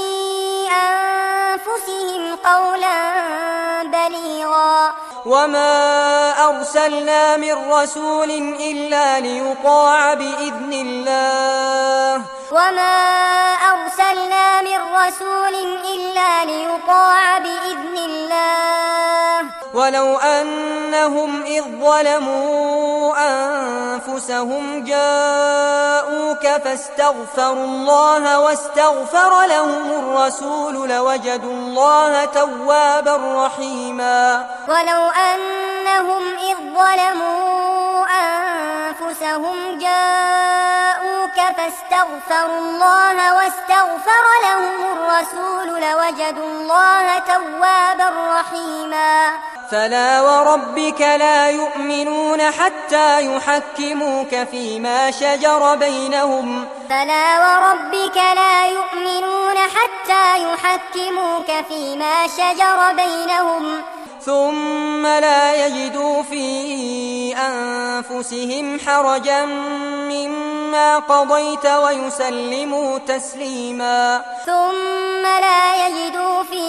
B: أنفسهم قولا بليغا
A: وما أرسلنا من رسول إلا ليطاع بإذن الله
B: وما أرسلنا من رسول إلا ليطاع بإذن الله
A: ولو أنهم إذ ظلموا أنفسهم جاءوك فاستغفروا الله واستغفر لهم الرسول لوجدوا الله توابا رحيما
B: ولو أنهم إذ ظلموا أنفسهم جاءوك فاستغفروا الله واستغفر لهم الرسول لوجدوا الله توابا رحيما
A: فلا وربك لا يؤمنون حتى يحكموك فيما شجر بينهم
B: فلا وربك لا يؤمنون حتى يحكموك فيما شجر بينهم
A: ثم لا يجدوا في أنفسهم أنفسهم حرجا مما قضيت ويسلموا تسليما
B: ثم لا يجدوا في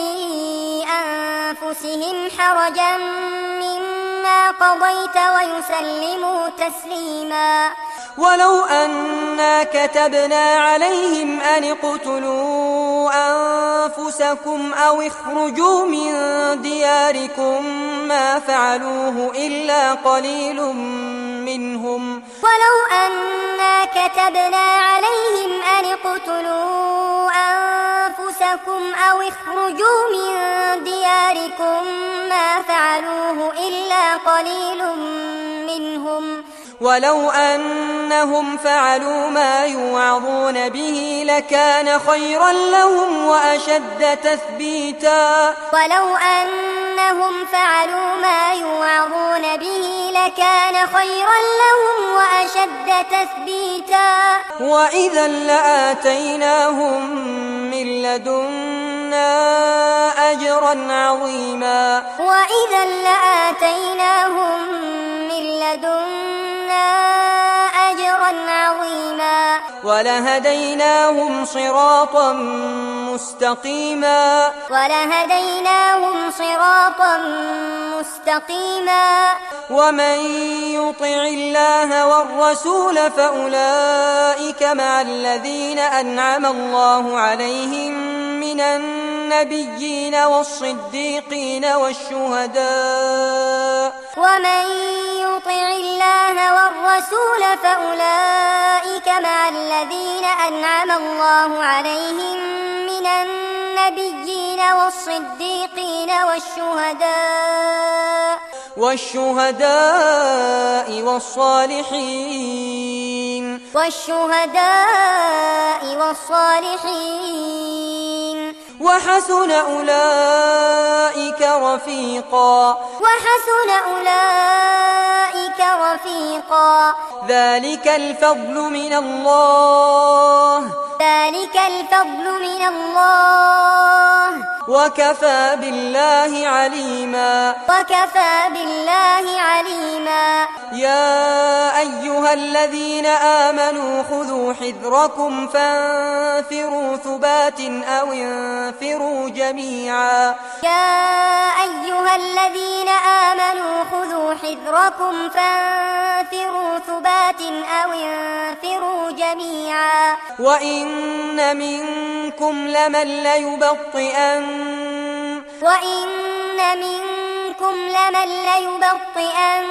B: أنفسهم حرجا مما قضيت ويسلموا تسليما
A: ولو أنا كتبنا عليهم أن اقتلوا أنفسكم أو اخرجوا من دياركم ما فعلوه إلا قليل منهم
B: ولو أنا كتبنا عليهم أن اقتلوا أنفسكم أو اخرجوا من دياركم ما فعلوه إلا قليل منهم
A: ولو أنهم فعلوا ما يوعظون به لكان خيرا لهم وأشد تثبيتا
B: ولو أنهم فعلوا ما يوعظون به لكان خيرا لهم وأشد تثبيتا
A: وإذا لآتيناهم من لدنا أجرا عظيما
B: وإذا لآتيناهم من لدنا أجرا عظيما
A: ولهديناهم صراطا مستقيما
B: ولهديناهم صراطا مستقيما
A: ومن يطع الله والرسول فأولئك مع الذين أنعم الله عليهم من النبيين والصديقين والشهداء
B: ومن يطع الله والرسول فأولئك مع الذين أنعم الله عليهم من النبيين والصديقين والشهداء
A: والشهداء والصالحين
B: والشهداء والصالحين
A: وحسن أولئك رفيقا
B: وحسن أولئك رفيقا
A: ذلك الفضل من الله
B: ذلك الفضل من الله
A: وكفى بالله عليما
B: وكفى بالله عليما
A: يا أيها الذين آمنوا خذوا حذركم فانفروا ثبات أو انفروا جميعا
B: يا أيها الذين آمنوا خذوا حذركم فانفروا ثبات أو انفروا جميعا
A: وإن منكم لمن ليبطئن
B: وإن منكم لمن ليبطئن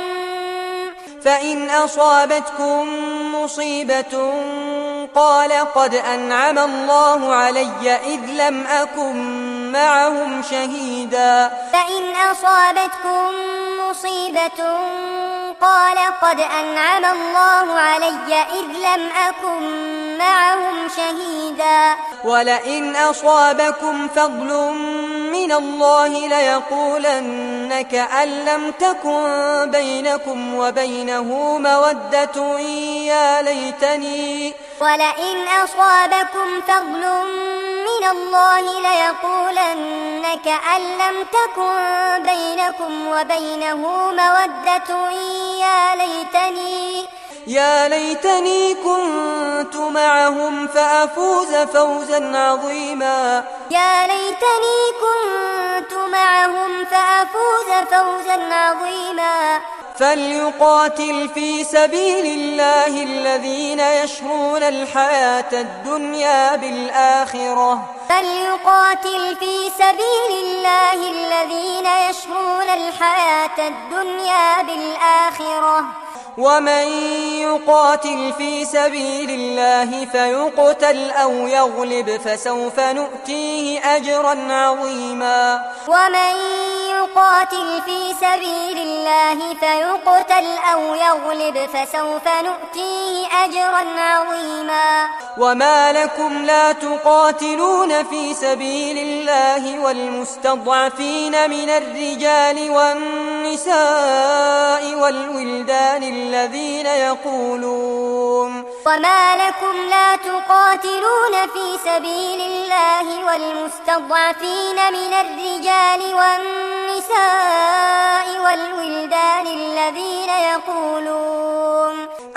A: فإن أصابتكم مصيبة قال قد أنعم الله علي إذ لم أكن معهم شهيدا
B: فإن أصابتكم مصيبة قال قد أنعم الله علي إذ لم أكن معهم شهيدا
A: ولئن أصابكم فضل من الله ليقولن كأن لم تكن بينكم وبينه مودة يا ليتني
B: ولئن أصابكم فضل من الله ليقولن كأن لم تكن بينكم وبينه مودة يا ليتني
A: يا ليتني كنت معهم فأفوز فوزا عظيما
B: يا ليتني كنت معهم فأفوز فوزا عظيما
A: فليقاتل في سبيل الله الذين يشرون الحياة الدنيا بالآخرة
B: فليقاتل في سبيل الله الذين يشرون الحياة الدنيا بالآخرة
A: ومن يقاتل في سبيل الله فيقتل أو يغلب فسوف نؤتيه أجرا عظيما
B: ومن يقاتل في سبيل الله فيقتل أو يغلب فسوف نؤتيه أجرا عظيما
A: وما لكم لا تقاتلون في سبيل الله والمستضعفين من الرجال والنساء والولدان الذين يقولون
B: وما لكم لا تقاتلون في سبيل الله والمستضعفين من الرجال والنساء والولدان الذين يقولون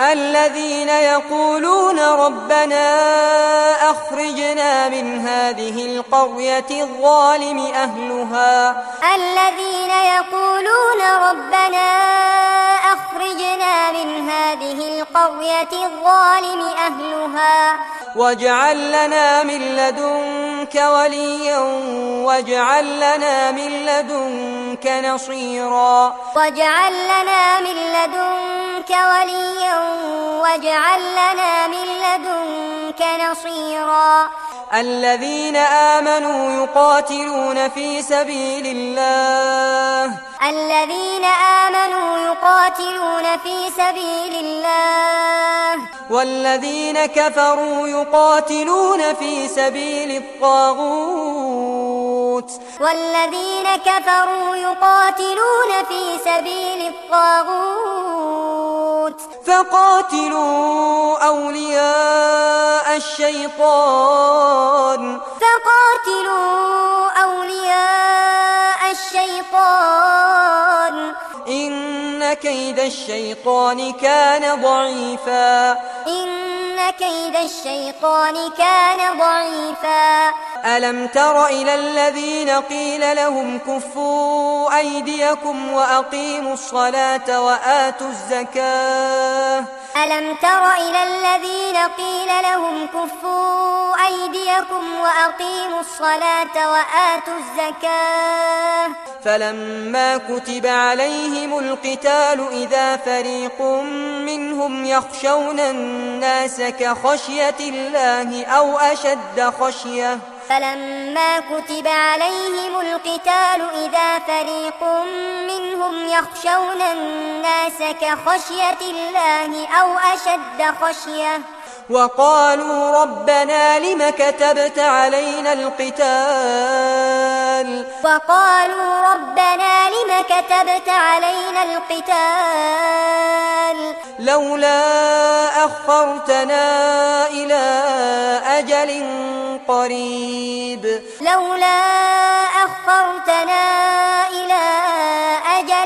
A: الذين يقولون ربنا أخرجنا من هذه القرية الظالم أهلها
B: الذين يقولون ربنا أخرجنا من هذه القرية الظالم أهلها
A: واجعل لنا من لدنك وليا واجعل لنا من لدنك نصيرا
B: واجعل لنا من لدنك وليا واجعل لنا من لدنك نصيرا
A: الذين آمنوا يقاتلون في سبيل الله
B: الذين آمنوا يقاتلون في سبيل الله
A: والذين كفروا يقاتلون في سبيل الطاغوت
B: والذين كفروا يقاتلون في سبيل الطاغوت
A: فقاتلوا أولياء الشيطان
B: فقاتلوا أولياء الشيطان
A: إن كيد الشيطان كان ضعيفا
B: إن كيد الشيطان كان ضعيفا
A: ألم تر إلى الذين قيل لهم كفوا أيديكم وأقيموا الصلاة وآتوا الزكاة
B: ألم تر إلى الذين قيل لهم كفوا أيديكم وأقيموا الصلاة وآتوا الزكاة
A: فلما كتب عليهم القتال إذا فريق منهم يخشون الناس كخشية الله أو أشد خشية
B: فلما كتب عليهم القتال إذا فريق منهم يخشون الناس كخشية الله أو أشد خشية
A: وقالوا ربنا لم كتبت علينا القتال
B: وقالوا ربنا لم كتبت علينا القتال
A: لولا أخرتنا إلى أجل قريب
B: لولا أخرتنا إلى أجل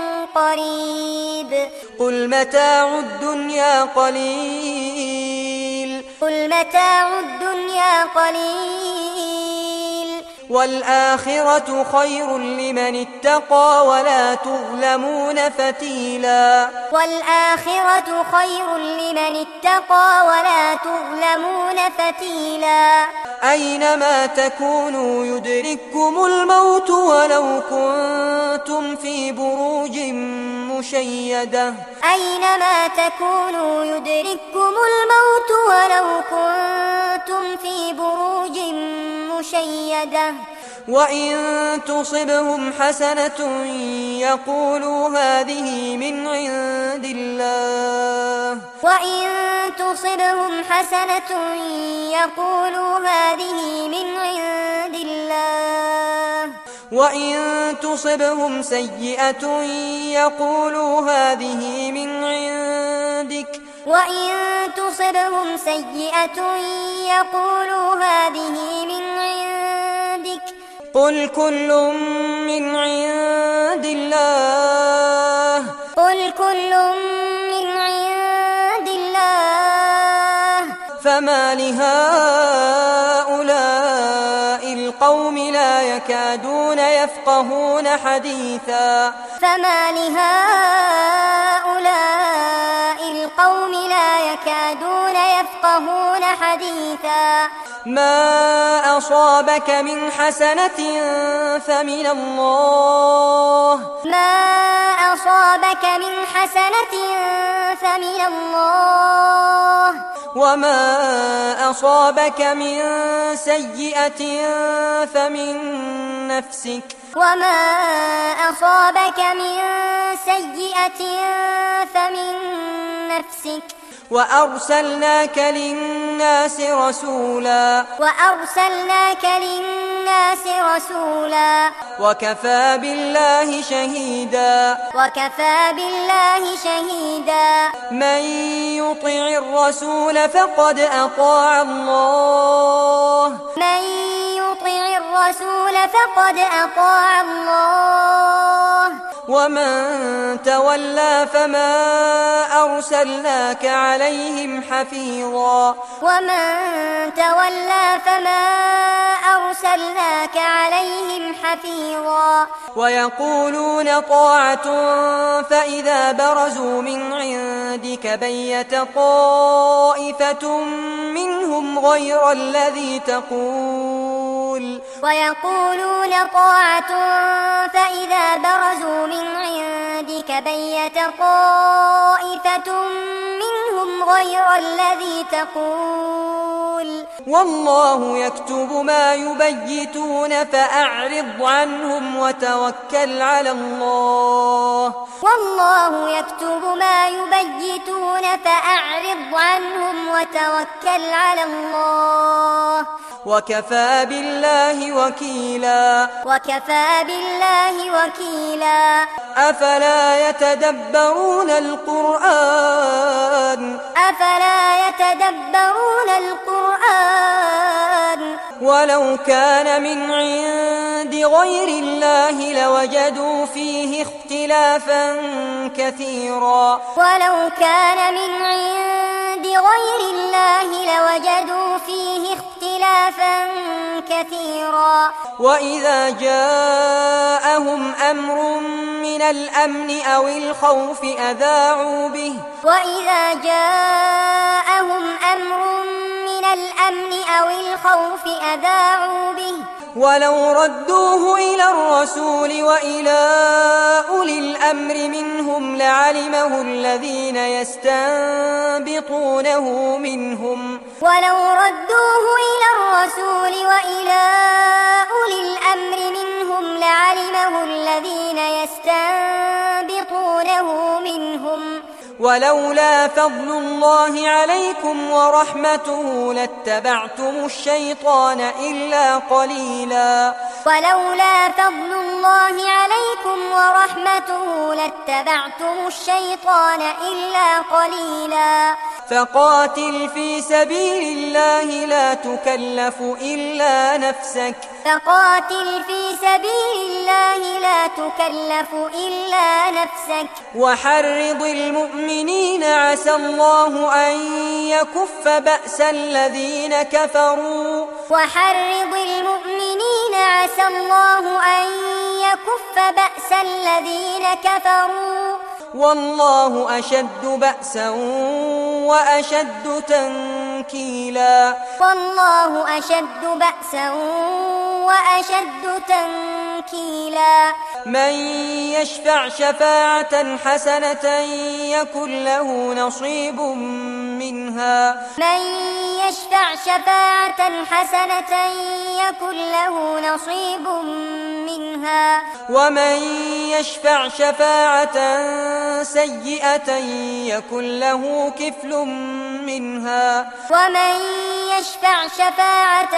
B: قريب
A: قل متاع الدنيا قليل
B: قل متاع الدنيا قليل
A: والآخرة خير لمن اتقى ولا تظلمون فتيلا
B: والآخرة خير لمن اتقى ولا تظلمون فتيلا
A: أينما تكونوا يدرككم الموت ولو كنتم في بروج مشيدة
B: أينما تكونوا يدرككم الموت ولو كنتم في بروج مشيدة
A: وإن تصبهم حسنة يقولوا هذه من عند الله
B: وإن تصبهم حسنة يقولوا هذه من عند الله
A: وإن تصبهم سيئة يقولوا هذه من عندك
B: وإن تصبهم سيئة يقولوا هذه من عندك
A: قل كل من عند الله
B: قل كل من عند الله
A: فما لهؤلاء القوم لا يكادون يفقهون حديثا
B: فما لهؤلاء القوم لا يكادون يفقهون حديثا
A: ما أصابك من حسنة فمن الله
B: ما أصابك من حسنة فمن الله
A: وما أصابك من سيئة فمن نفسك
B: وما أصابك من سيئة فمن نفسك
A: وأرسلناك للناس رسولا
B: وأرسلناك للناس رسولا
A: وكفى بالله شهيدا
B: وكفى بالله شهيدا
A: من يطع الرسول فقد أطاع الله
B: من يطع الرسول فقد أطاع الله
A: ومن تولى فما أرسلناك عليهم حفيظا
B: ومن تولى فما أرسلناك عليهم حفيظا
A: ويقولون طاعة فإذا برزوا من عندك بيت طائفة منهم غير الذي تقول
B: ويقولون طاعة فإذا برزوا من عندك بيت طائفة منهم غير الذي تقول
A: والله يكتب ما يبيتون فأعرض عنهم وتوكل على الله
B: والله يكتب ما يبيتون فأعرض عنهم وتوكل على الله
A: وكفى بالله وكيلا
B: وكفى بالله وكيلا
A: أفلا يتدبرون القرآن
B: أفلا يتدبرون القرآن
A: ولو كان من عند غير الله لوجدوا فيه اختلافا كثيرا
B: ولو كان من عند غير الله لوجدوا فيه اختلافا كثيرا
A: وإذا جاءهم أمر من الأمن أو الخوف أذاعوا به
B: وإذا جاءهم أمر من الأمن أو الخوف أذاعوا به
A: ولو ردوه إلى الرسول وإلى أولي الأمر منهم لعلمه الذين يستنبطونه منهم
B: ولو ردوه إلى الرسول وإلى أولي الأمر منهم لعلمه الذين يستنبطونه منهم
A: ولولا فضل الله عليكم ورحمته لاتبعتم الشيطان إلا قليلا
B: ولولا فضل الله عليكم ورحمته لاتبعتم الشيطان إلا قليلا
A: فقاتل في سبيل الله لا تكلف إلا نفسك
B: فقاتل في سبيل الله لا تكلف إلا نفسك
A: وحرض المؤمنين عسى الله أن يكف بأس الذين كفروا
B: وحرض المؤمنين عسى الله أن يكف بأس الذين كفروا
A: والله أشد بأسا وأشد تنكيلا
B: والله أشد بأسا وأشد تنكيلا
A: من يشفع شفاعة حسنة يكن له نصيب منها
B: من يشفع شفاعة حسنة يكن له نصيب منها
A: ومن يشفع شفاعة سيئة يكن له كفل منها
B: ومن يشفع شفاعة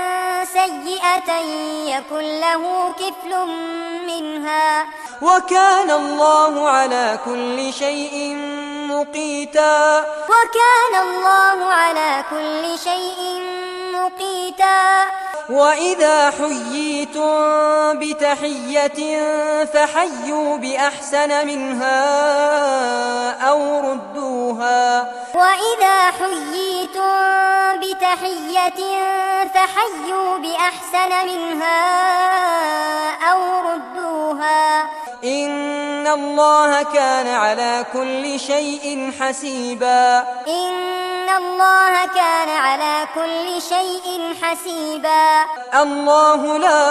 B: سيئة يكن له كفل منها
A: وكان الله على كل شيء مقيتا
B: وكان الله على كل شيء مقيتا
A: وإذا حييتم بتحية فحيوا بأحسن منها أو ردوها
B: وإذا حييتم بتحية فحيوا بأحسن منها أو ردوها
A: إن الله كان على كل شيء حسيبا
B: إن الله كان على كل شيء حسيبا
A: الله لا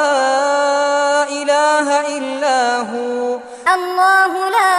A: إله إلا هو
B: الله لا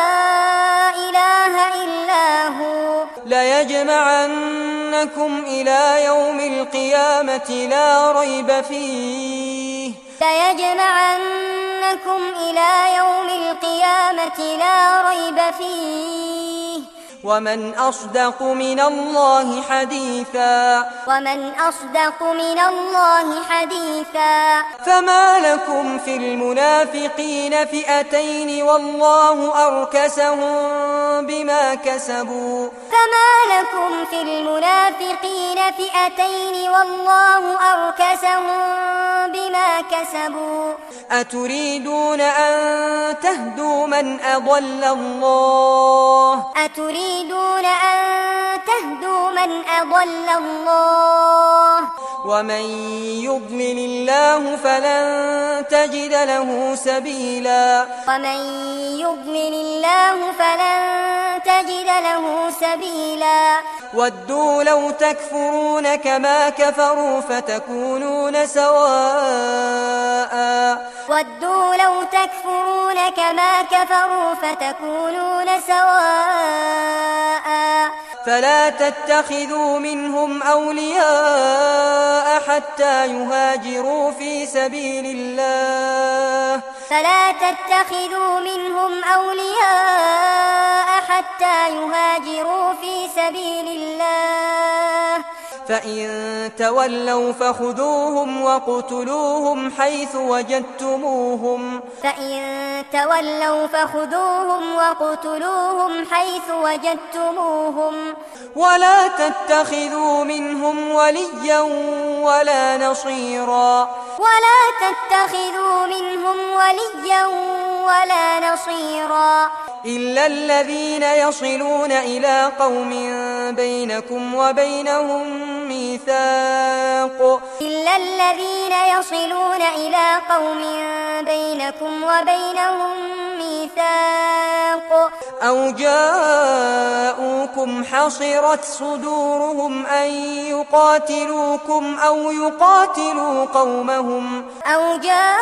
B: إله إلا هو
A: ليجمعنكم إلى يوم القيامة لا ريب فيه
B: ليجمعنكم إلى يوم القيامة لا ريب فيه
A: ومن أصدق من الله حديثا
B: ومن أصدق من الله حديثا
A: فما لكم في المنافقين فئتين والله أركسهم بما كسبوا.
B: فما لكم في المنافقين فئتين والله أركسهم بما كسبوا.
A: أتريدون أن تهدوا من أضل الله
B: أتريدون أن تهدوا من أضل الله
A: ومن يضلل الله فلن تجد له سبيلا
B: ومن يضلل الله فلن تجد له سبيلا.
A: ودوا لو تكفرون كما كفروا فتكونون سواء
B: ودوا لو تكفرون كما كفروا فتكونون سواء.
A: فلا تتخذوا منهم أولياء حتى يهاجروا في سبيل الله
B: فلا تتخذوا منهم أولياء حتى يهاجروا في سبيل الله.
A: فإن تولوا فخذوهم وقتلوهم حيث وجدتموهم
B: فإن تولوا فخذوهم وقتلوهم حيث وجدتموهم.
A: ولا تتخذوا منهم وليا ولا نصيرا
B: ولا تتخذوا منهم وليا ولا نصيرا
A: إلا الذين يصلون إلى قوم بينكم وبينهم ميثاق
B: إلا الذين يصلون إلى قوم بينكم وبينهم ميثاق
A: أو جاءوكم حصرت صدورهم أن يقاتلوكم أو يقاتلوا قومهم
B: أو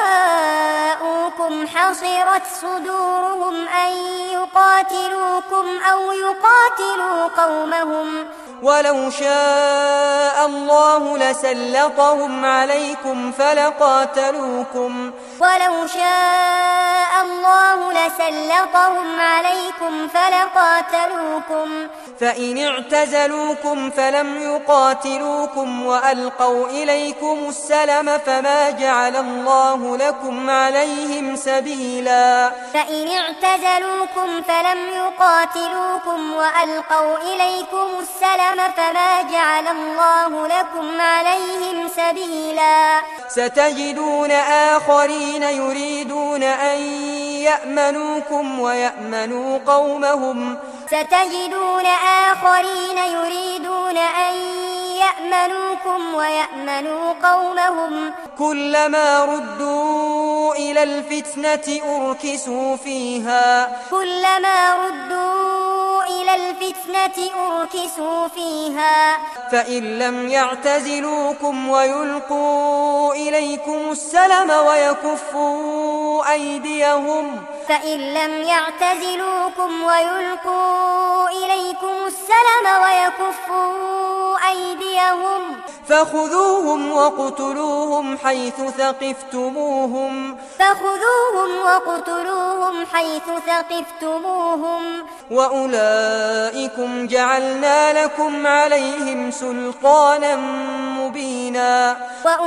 B: جاءوكم حصرت صدورهم أن يقاتلوكم أو يقاتلوا قومهم.
A: ولو شاء الله لسلطهم عليكم فلقاتلوكم
B: ولو شاء الله لسلطهم عليكم فلقاتلوكم.
A: فإن اعتزلوكم فلم يقاتلوكم وألقوا إليكم السلم فما جعل الله لكم عليهم سبيلا.
B: فإن اعتزلوكم فلم يقاتلوكم وألقوا إليكم السلم فما جعل الله لكم عليهم سبيلا.
A: ستجدون آخرين يريدون أن يأمنوكم ويأمنوا قومهم
B: ستجدون آخرين يريدون أن يأمنوكم ويأمنوا قومهم.
A: كلما ردوا إلى الفتنة أركسوا فيها
B: كلما ردوا إلى الفتنة أركسوا فيها.
A: فإن لم يعتزلوكم ويلقوا إليكم السلم ويكفوا أيديهم
B: فإن لم يعتزلوكم ويلقوا إليكم السلم ويكفوا أيديهم
A: فخذوهم وقتلوهم حيث ثقفتموهم
B: فخذوهم وقتلوهم حيث ثقفتموهم.
A: وأولئكم جعلنا لكم عليهم سلطانا مبينا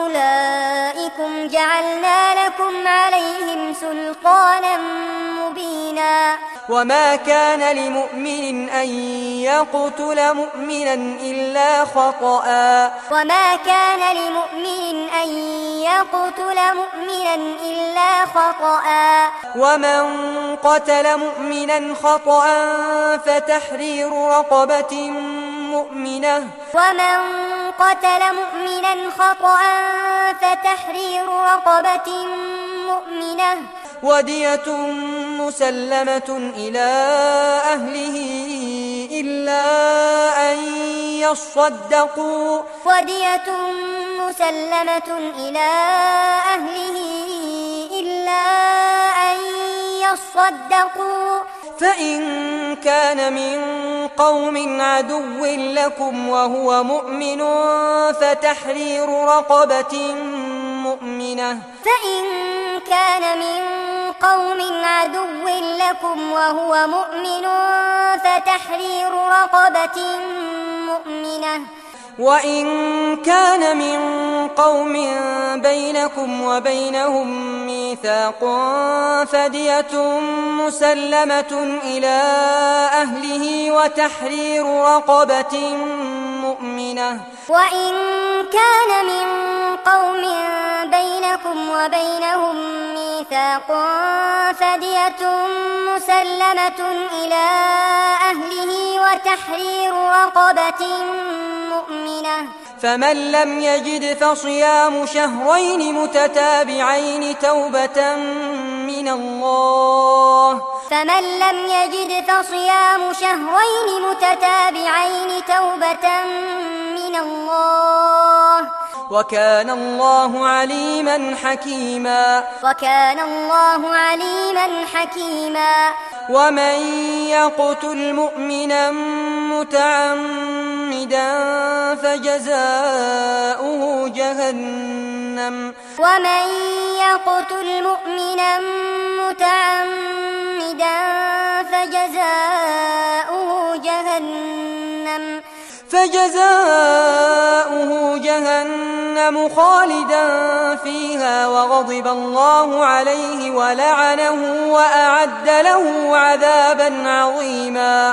B: وأولئكم جعلنا لكم عليهم سلطانا مبينا.
A: وما كان لمؤمن أن يقتل مؤمنا إلا خطأ
B: وما كان لمؤمن أن يقتل مؤمنا إلا خطأ.
A: ومن قتل مؤمنا خطأ فتحرير رقبة مؤمنة
B: ومن قتل مؤمنا خطأ فتحرير رقبة مؤمنة
A: ودية مسلمة إلى أهله إلا أن يصدقوا
B: ودية مسلمة إلى أهله إلا أن يصدقوا.
A: فإن كان من قوم عدو لكم وهو مؤمن فتحرير رقبة مؤمنة
B: فإن كان من قوم عدو لكم وهو مؤمن فتحرير رقبة مؤمنة.
A: وإن كان من قوم بينكم وبينهم ميثاق فدية مسلمة إلى أهله وتحرير رقبة مؤمنة.
B: وإن كان من قوم بينكم وبينهم ميثاق فدية مسلمة إلى أهله وتحرير رقبة مؤمنة.
A: فمن لم يجد فصيام شهرين متتابعين توبة من الله
B: فمن لم يجد فصيام شهرين متتابعين توبة من الله
A: وكان الله عليما حكيما
B: وكان الله عليما حكيما.
A: ومن يقتل مؤمنا متعمدا فجزاؤه جهنم
B: ومن يقتل مؤمنا متعمدا فجزاؤه جهنم
A: فجزاؤه جهنم خالدا فيها وغضب الله عليه ولعنه وأعد له عذابا عظيما.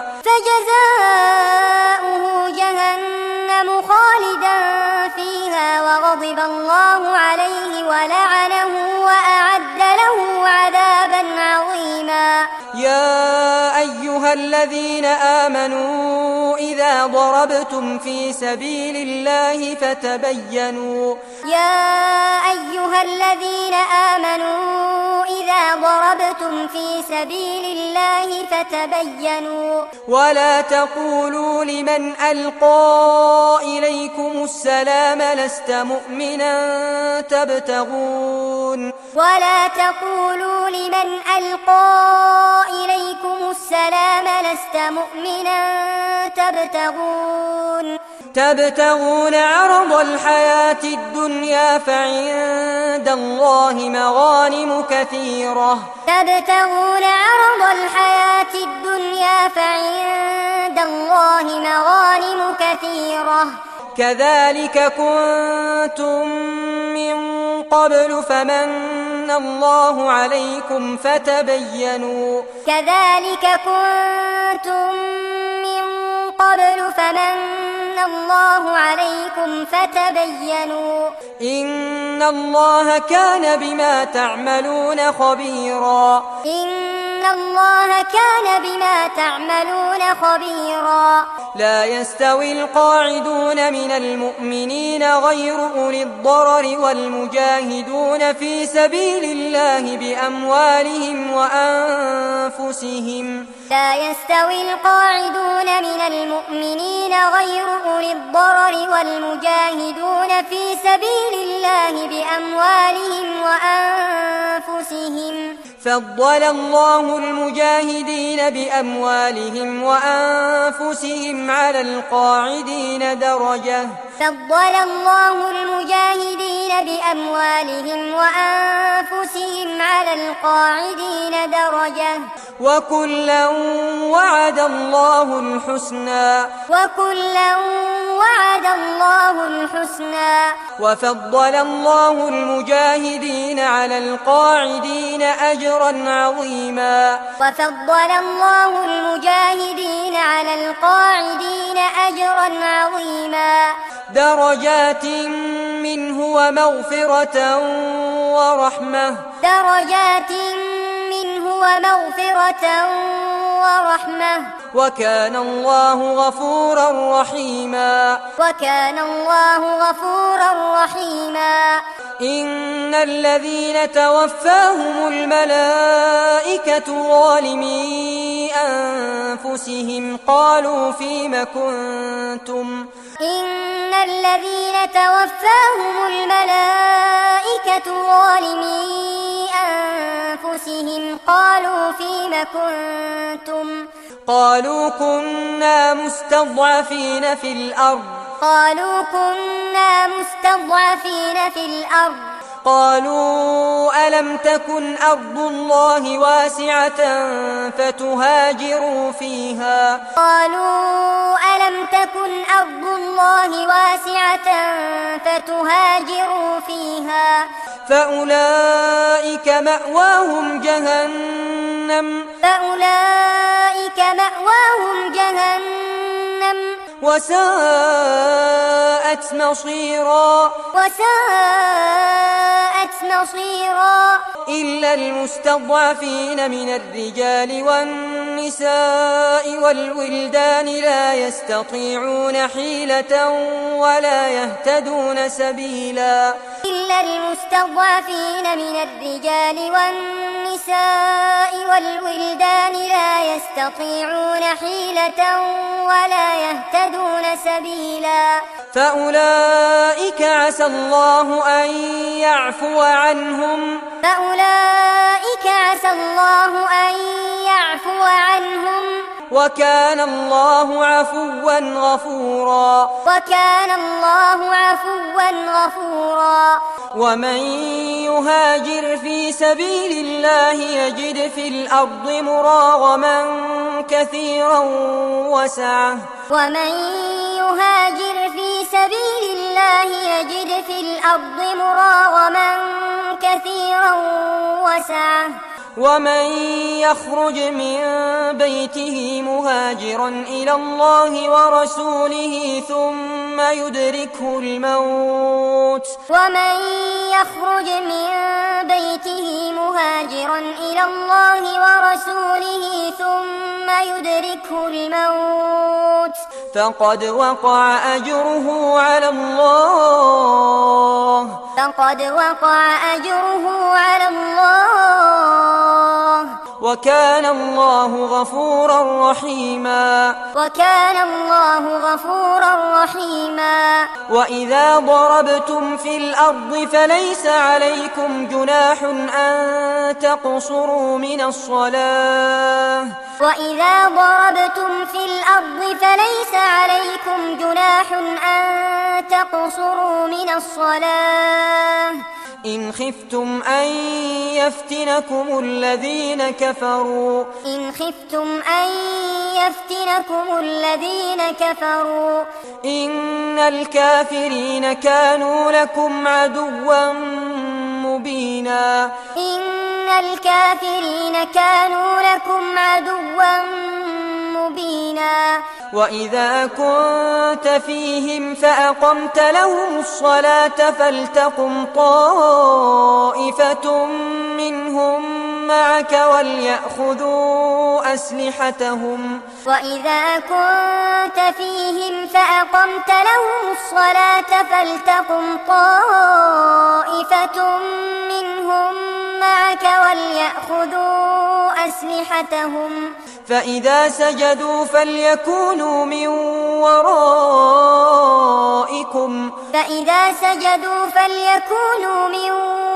B: فجزاؤه جهنم خالدا فيها وغضب الله عليه ولعنه وأعد له عذابا عظيما.
A: يا أيها الذين آمنوا إذا ضربتم في سبيل الله فتبينوا
B: يا أيها الذين آمنوا إذا ضربتم في سبيل الله فتبينوا
A: ولا تقولوا لمن ألقى إليكم السلام لست مؤمنا تبتغون
B: ولا تقولوا لمن ألقى إليكم السلام لست مؤمنا تبتغون
A: تبتغون عرض الحياة الدنيا فعند الله مغانم كثيرة
B: تبتغون عرض الحياة الدنيا فعند الله مغانم كثيرة
A: كذلك كنتم من قبل فمن الله عليكم فتبينوا
B: كذلك كنتم من قبل فمن الله عليكم فتبينوا
A: إن الله كان بما تعملون خبيرا
B: إن الله كان بما تعملون خبيرا.
A: لا يستوي القاعدون من المؤمنين غير أولي الضرر والمجاهدون في سبيل الله بأموالهم وأنفسهم
B: لا يستوي القاعدون من المؤمنين غير أولي الضرر والمجاهدون في سبيل الله بأموالهم وأنفسهم
A: فضل الله المجاهدين بأموالهم وأنفسهم على القاعدين درجة
B: فضل الله المجاهدين بأموالهم وأنفسهم على القاعدين درجة
A: وكلا وعد الله الحسنى
B: وكلا وعد الله الحسنى
A: وفضل الله المجاهدين على القاعدين أجرا عظيما
B: وفضل الله المجاهدين على القاعدين أجرا عظيما.
A: درجات منه ومغفرة ورحمة
B: درجات منه ومغفرة ورحمة
A: وكان الله غفورا رحيما
B: وكان الله غفورا رحيما.
A: إن الذين توفاهم الملائكة ظالمي أنفسهم قالوا فيم كنتم
B: إن الذين توفاهم الملائكة ظالمي أنفسهم قالوا فيم كنتم
A: قالوا كنا مستضعفين في الأرض
B: قالوا كنا مستضعفين في الأرض
A: قالوا ألم تكن أرض الله واسعة فتهاجروا فيها
B: قالوا ألم تكن أرض الله واسعة فتهاجروا فيها
A: فأولئك مأواهم جهنم
B: فأولئك فأولئك مأواهم جهنم
A: وساءت مصيرا
B: وساءت مصيرا
A: إلا المستضعفين من الرجال والنساء والولدان لا يستطيعون حيلة ولا يهتدون سبيلا
B: إلا المستضعفين من الرجال والنساء والولدان لا يستطيعون حيلة ولا يهتدون سبيلا
A: فأولئك عسى الله أن يعفو عنهم
B: فأولئك عسى الله أن يعفو عنهم
A: وكان الله عفوا غفورا
B: وكان الله عفوا غفورا
A: ومن يهاجر في سبيل الله يجد في الأرض مراغما كثيرا وسعة
B: ومن يهاجر في سبيل الله يجد في الأرض مراغما كثيرا وسعة
A: ومن يخرج من بيته مهاجرا إلى الله ورسوله ثم يدركه الموت
B: ومن يخرج من بيته مهاجرا إلى الله ورسوله ثم يدركه الموت
A: فقد وقع أجره على الله
B: فقد وقع أجره على الله
A: وكان الله غفورا رحيما
B: وكان الله غفورا رحيما
A: وإذا ضربتم في الأرض فليس عليكم جناح أن تقصروا من الصلاة
B: وإذا ضربتم في الأرض فليس عليكم جناح أن تقصروا من الصلاة
A: إن خفتم أن يفتنكم الذين كفروا
B: إن خفتم أن يفتنكم الذين كفروا
A: إن الكافرين كانوا لكم عدوا مبينا
B: إن الكافرين كانوا لكم عدوا مبينا
A: وإذا كنت فيهم فأقمت لهم الصلاة فلتقم طائفة منهم معك وليأخذوا أسلحتهم
B: وإذا كنت فيهم فأقمت لهم الصلاة فلتقم طائفة منهم معك وليأخذوا أسلحتهم
A: فإذا سجدوا فليكونوا من ورائكم
B: فإذا سجدوا فليكونوا من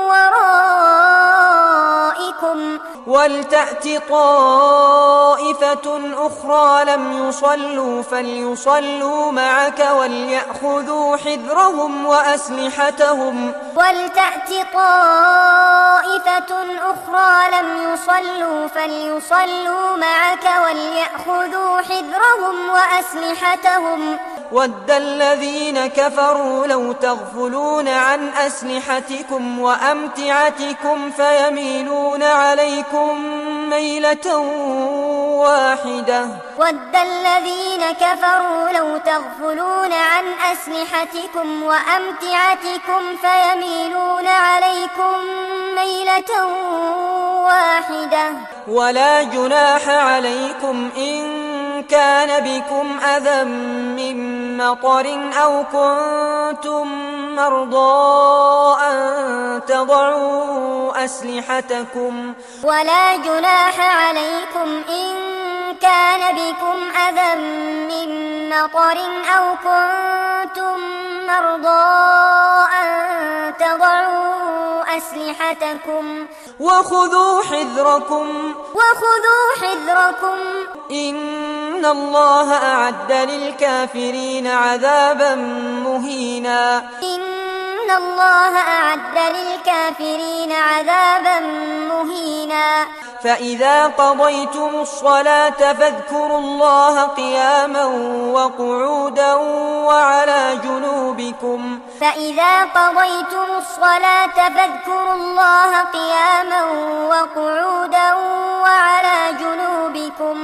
B: ورائكم
A: ولتأت طائفة أخرى لم يصلوا فليصلوا معك وليأخذوا حذرهم وأسلحتهم
B: ولتأت طائفة أخرى لم يصلوا فليصلوا معك وليأخذوا حذرهم وأسلحتهم
A: ود الذين كفروا لو تغفلون عن أسلحتكم وأمتعتكم فيميلون عليكم ميلة واحدة
B: ود الذين كفروا لو تغفلون عن أسلحتكم وأمتعتكم فيميلون عليكم ميلة واحدة
A: ولا جناح عليكم إن كان بكم أذى من مطر أو كنتم مرضى أن تضعوا أسلحتكم
B: ولا جناح عليكم إن كان بكم أذى من مطر أو كنتم مرضى أن تضعوا أسلحتكم
A: وخذوا حذركم
B: وخذوا حذركم
A: إن الله أعد للكافرين عذابا مهينا
B: إن الله أعد للكافرين عذابا مهينا
A: فإذا قضيتم الصلاة فاذكروا الله قياما وقعودا وعلى جنوبكم
B: فإذا قضيتم الصلاة فاذكروا الله قياما وقعودا وعلى جنوبكم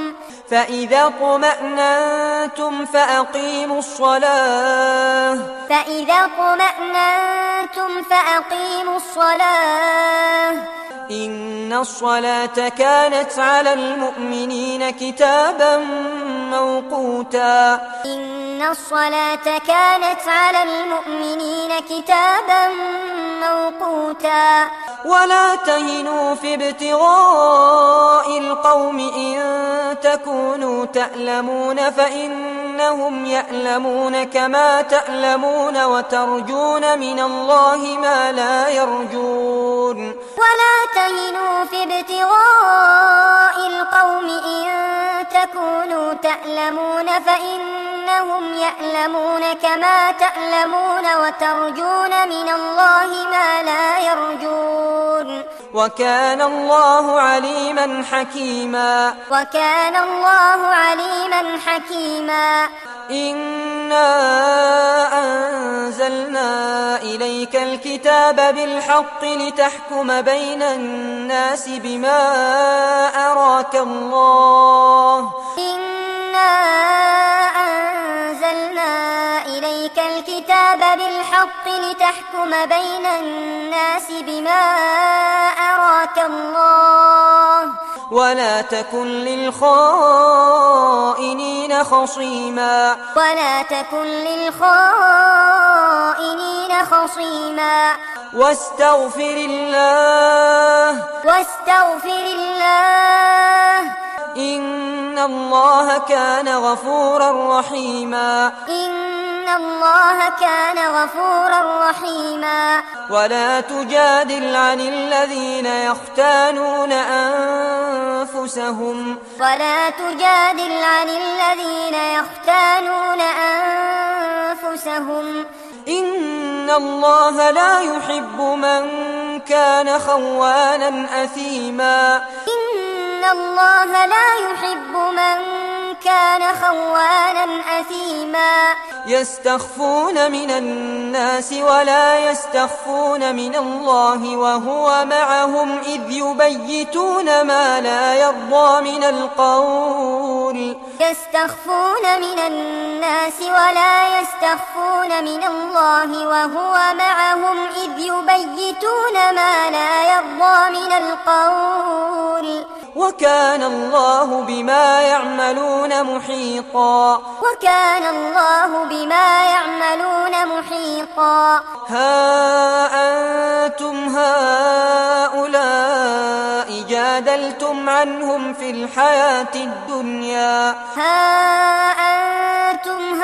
A: فإذا اطمأننتم فأقيموا الصلاة
B: فإذا اطمأننتم فأقيموا الصلاة
A: إن الصلاة كانت على المؤمنين كتابا موقوتا
B: إن الصلاة كانت على المؤمنين كتابا موقوتا
A: ولا تهنوا في ابتغاء القوم إن تكونوا تألمون فإنهم يألمون كما تألمون وترجون من الله ما لا يرجون
B: ولا تهنوا في ابتغاء القوم إن تكونوا تألمون فإنهم يألمون كما تألمون وترجون من الله ما لا يرجون
A: وكان الله عليما حكيما
B: وكان الله عليما حكيما
A: إنا أنزلنا إليك الكتاب بالحق لتحكم بين الناس بما أراك الله
B: إنا أنزلنا إليك الكتاب بالحق لتحكم بين الناس بما أراك الله
A: ولا تكن للخائنين خصيما
B: ولا تكن للخائنين خصيما
A: واستغفر الله
B: واستغفر الله
A: إن الله كان غفورا رحيما
B: إن الله كان غفورا رحيما
A: ولا تجادل عن الذين يختانون أنفسهم
B: ولا تجادل عن الذين يختانون أنفسهم
A: إن الله لا يحب من كان خوانا أثيما
B: إن الله لا يحب من كان خوانا أثيما
A: يستخفون من الناس ولا يستخفون من الله وهو معهم إذ يبيتون ما لا يرضى من القول
B: يستخفون من الناس ولا يستخفون من الله وهو معهم إذ يبيتون ما لا يرضى من القول
A: وكان الله بما يعملون محيطا
B: وكان الله بما يعملون محيطا
A: ها أنتم هؤلاء جادلتم عنهم في الحياة الدنيا
B: ها أنتم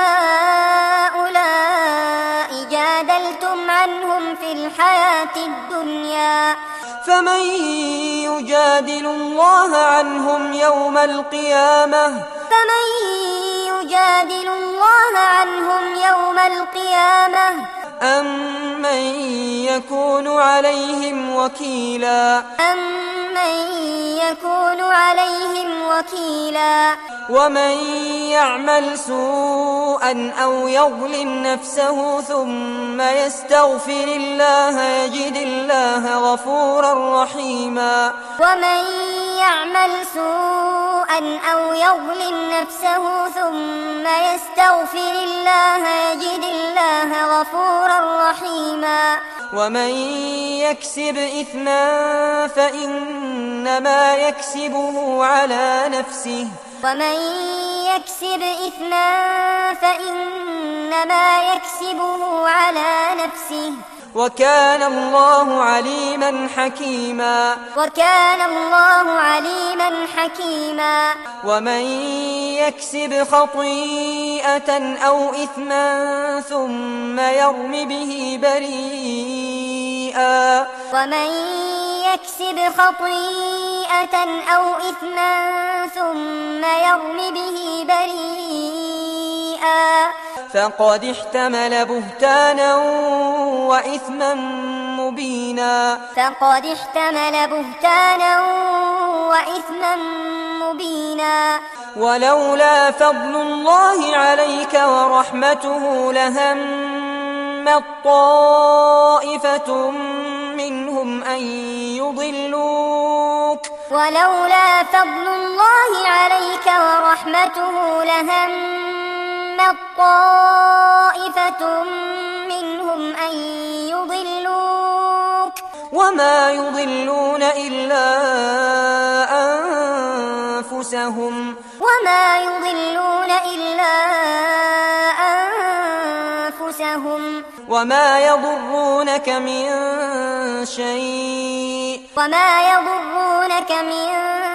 B: هؤلاء جادلتم عنهم في الحياة الدنيا
A: فمن يجادل الله عنهم يوم القيامة
B: فمن يجادل الله عنهم يوم القيامة
A: أمن يكون عليهم وكيلا
B: أمن يكون عليهم وكيلا
A: ومن يعمل سوءا أو يظلم نفسه ثم يستغفر الله يجد الله غفورا رحيما
B: ومن يعمل سوءا أو يظلم نفسه ثم يستغفر الله يجد الله غفورا رحيما
A: ومن يكسب إثما فإنما يكسبه على نفسه
B: ومن يكسب إثما فإنما يكسبه على نفسه
A: وكان الله عليما حكيما
B: وكان الله عليما حكيما
A: ومن يكسب خطيئة أو إثما ثم يرم به بريئا
B: ومن يكسب خطيئة أو إثما ثم يرم به بريئا
A: فقد احتمل بهتانا وإثما مبينا
B: فقد احتمل بهتانا وإثما مبينا
A: ولولا فضل الله عليك ورحمته لهمت طائفة منهم أن يضلوك
B: ولولا فضل الله عليك ورحمته لهمت طائفة منهم أن يضلوك
A: وما يضلون إلا أنفسهم
B: وما يضلون إلا أنفسهم
A: وما يضرونك من شيء
B: وما يضرونك من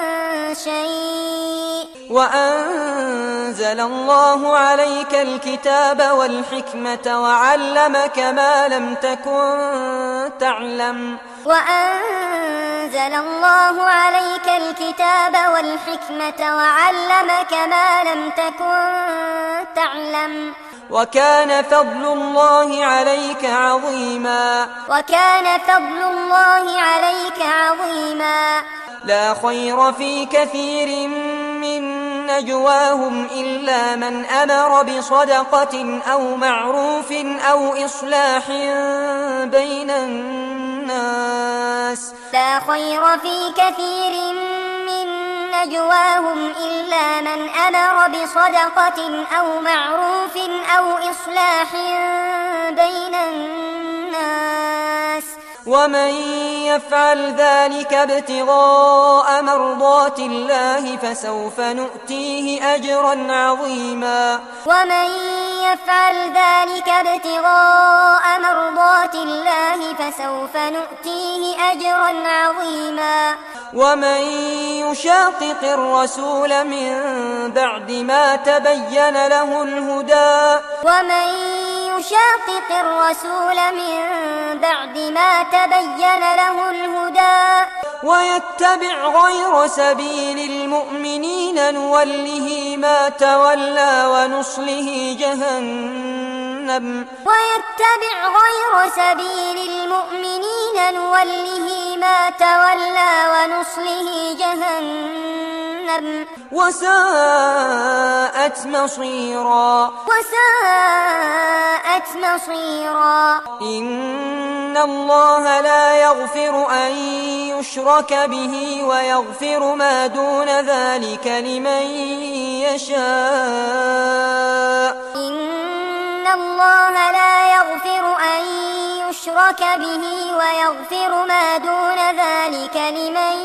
B: شيء
A: وأنزل الله عليك الكتاب والحكمة وعلمك ما لم تكن تعلم
B: وأنزل الله عليك الكتاب والحكمة وعلمك ما لم تكن تعلم
A: وكان فضل الله عليك عظيما
B: وكان فضل الله عليك عظيما
A: لا خير في كثير من نجواهم إلا من أمر بصدقة أو معروف أو إصلاح بين الناس
B: لا خير في كثير من نجواهم إلا من أمر بصدقة أو معروف أو إصلاح بين الناس
A: ومن يفعل ذلك ابتغاء مرضات الله فسوف نؤتيه أجرا عظيما
B: ومن يفعل ذلك ابتغاء مرضات الله فسوف نؤتيه أجرا عظيما
A: ومن يشاقق الرسول من بعد ما تبين له الهدى
B: ومن يشاقق الرسول من بعد ما تبين له الهدى
A: ويتبع غير سبيل المؤمنين نوله ما تولى ونصله جهنم
B: ويتبع غير سبيل المؤمنين نوله ما تولى ونصله جهنم
A: وساءت مصيرا
B: وساءت مصيرا
A: إن الله لا يغفر أن يشرك به ويغفر ما دون ذلك لمن يشاء
B: إن الله لا يغفر أن يشرك به ويغفر ما دون ذلك لمن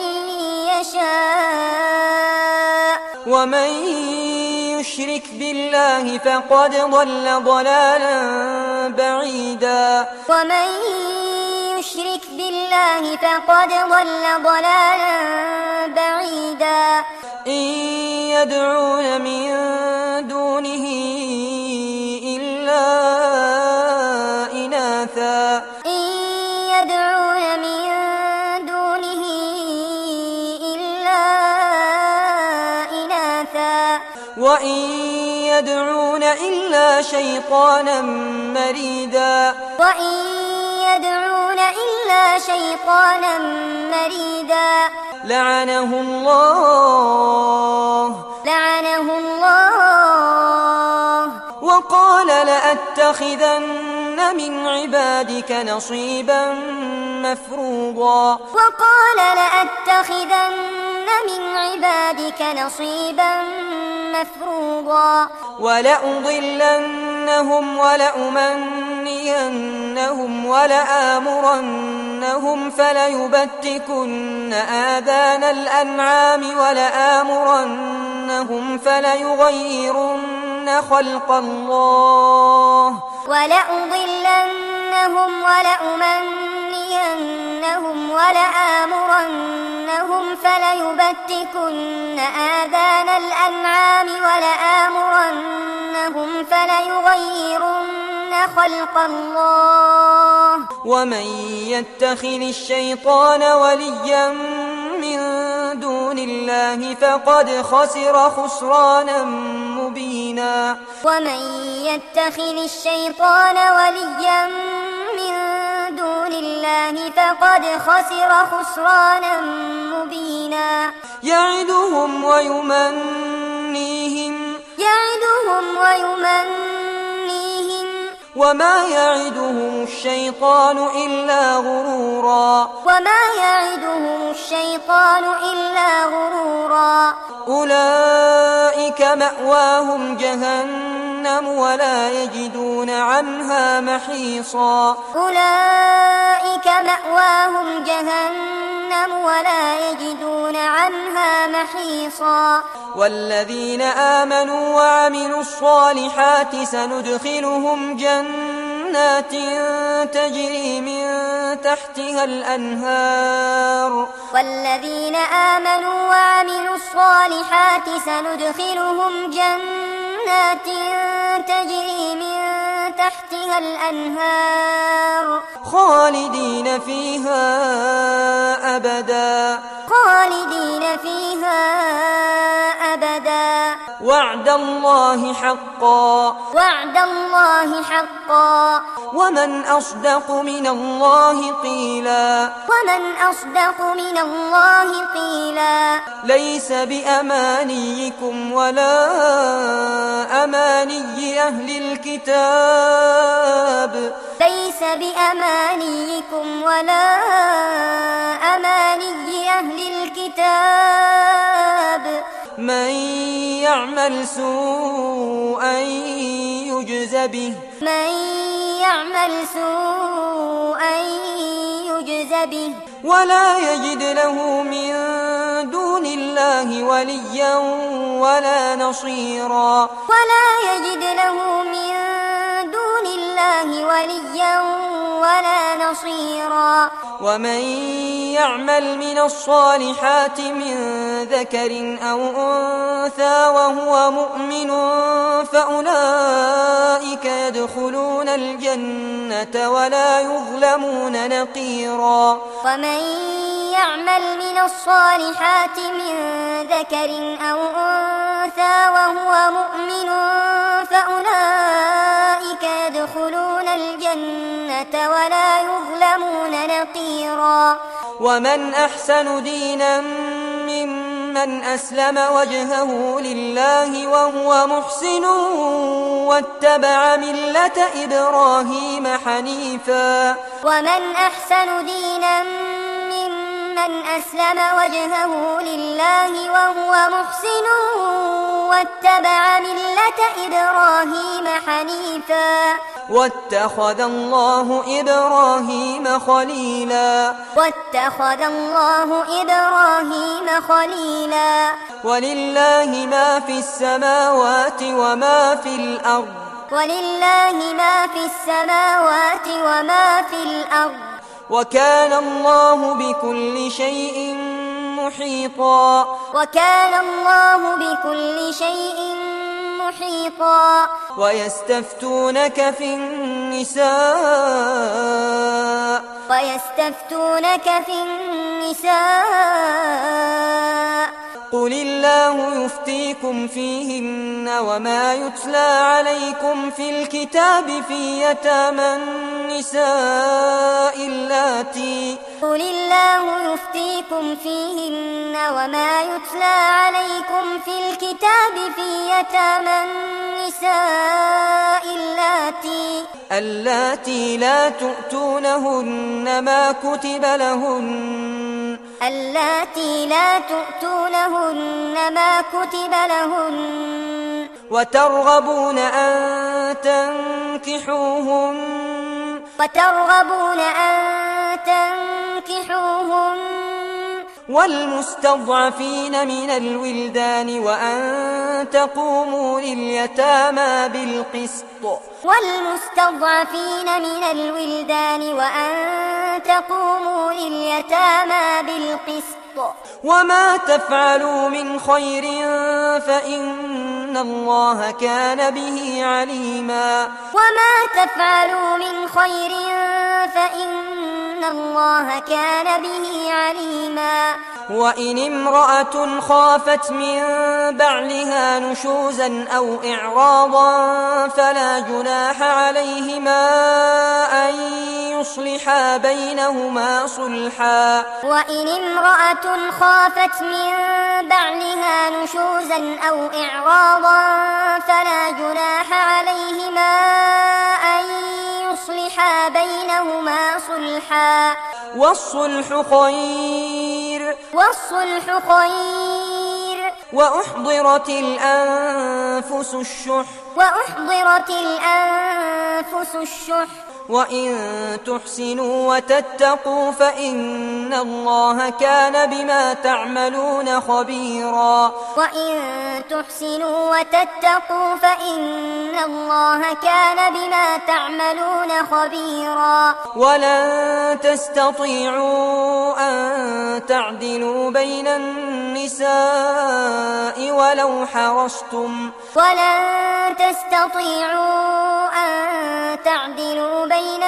B: يشاء
A: ومن يشرك بالله فقد ضل ضلالا بعيدا
B: ومن يشرك بالله فقد ضل ضلالا بعيدا
A: إن يدعون من دونه إلا إناثا
B: إن يدعون من دونه إلا إناثا
A: وإن يدعون إلا شيطانا مريدا
B: وإن يدعون إلا شيطانا مريدا
A: لعنه الله
B: لعنه الله
A: وقال لأتخذن من عبادك نصيبا مفروضا
B: وقال لأتخذن من عبادك نصيبا مفروضا
A: ولأضلنهم ولأمنينهم ولآمرنهم فليبتكن آذان الأنعام ولآمرنهم فليغيرن خلق الله
B: ولأضلنهم ولأمنينهم ولآمرنهم فليبتكن آذان الأنعام ولآمرنهم فليغيرن خلق الله
A: ومن يتخذ الشيطان وليا من دون الله فقد خسر خسرانا مبينا
B: ومن يتخذ الشيطان وليا من دون الله فقد خسر خسرانا مبينا
A: يعدهم ويمنيهم
B: يعدهم ويمنيهم
A: وما يعدهم الشيطان إلا غرورا
B: وما يعدهم الشيطان إلا غرورا
A: أولئك مأواهم جهنم ولا يجدون عنها محيصا
B: أولئك مأواهم جهنم ولا يجدون عنها محيصا
A: والذين آمنوا وعملوا الصالحات سندخلهم جنات تجري من تحتها الأنهار
B: والذين آمنوا وعملوا الصالحات سندخلهم جنات تجري من تحتها الأنهار
A: خالدين فيها أبدا
B: خالدين فيها أبدا
A: وعد الله حقا
B: وعد الله حقا
A: ومن أصدق من الله قيلا
B: ومن أصدق من الله قيلا
A: ليس بأمانيكم ولا أماني أهل الكتاب
B: ليس بأمانيكم ولا أماني أهل الكتاب
A: من يعمل سوءا يجز به
B: من يعمل سوءا يجز به
A: ولا يجد له من دون الله وليا ولا نصيرا
B: ولا يجد له من دون الله وليا ولا نصيرا
A: ومن يعمل من الصالحات من ذكر أو أنثى وهو مؤمن فأولئك يدخلون الجنة ولا يظلمون نقيرا
B: ومن يعمل من الصالحات من ذكر أو أنثى وهو مؤمن فأولئك يدخلون الجنة ولا يظلمون نقيرا
A: ومن أحسن دينا ممن أسلم وجهه لله وهو محسن واتبع ملة إبراهيم حنيفا
B: ومن أحسن دينا ممن أسلم وجهه لله وهو محسن واتبع ملة إبراهيم حنيفا
A: واتخذ الله إبراهيم خليلا
B: واتخذ الله إبراهيم خليلا
A: ولله ما في السماوات وما في الأرض
B: ولله ما في السماوات وما في الأرض
A: وكان الله بكل شيء محيطا
B: وكان الله بكل شيء محيطا
A: ويستفتونك في النساء
B: ويستفتونك في النساء
A: قل الله يفتيكم فيهن وما يتلى عليكم في الكتاب في يتامى النساء اللاتي
B: قل الله يفتيكم فيهن وما يتلى عليكم في الكتاب في يتامى النساء اللاتي
A: اللاتي لا تؤتونهن ما كتب لهن
B: اللاتي لا تؤتونهن ما كتب لهن
A: وترغبون أن تنكحوهن
B: وترغبون أن تنكحوهن
A: والمستضعفين من الولدان وأن تقوموا لليتامى بالقسط
B: والمستضعفين من الولدان وأن تقوموا لليتامى بالقسط
A: وما تفعلوا من خير فإن الله كان به عليما
B: وما تفعلوا من خير فإن الله كان به عليما
A: وإن امرأة خافت من بعلها نشوزا أو إعراضا فلا جناح عليهما أن يصلحا بينهما صلحا
B: وإن امرأة خافت من بعلها نشوزا أو إعراضا فلا جناح عليهما أن حكيما
A: والصلح خير
B: والصلح خير
A: وأحضرت الأنفس الشح
B: وأحضرت الأنفس الشح
A: وإن تحسنوا وتتقوا فإن الله كان بما تعملون خبيرا
B: وإن تحسنوا وتتقوا فإن الله كان بما تعملون خبيرا
A: ولن تستطيعوا أن تعدلوا بين النساء ولو حرصتم
B: ولن تستطيعوا أن تعدلوا بين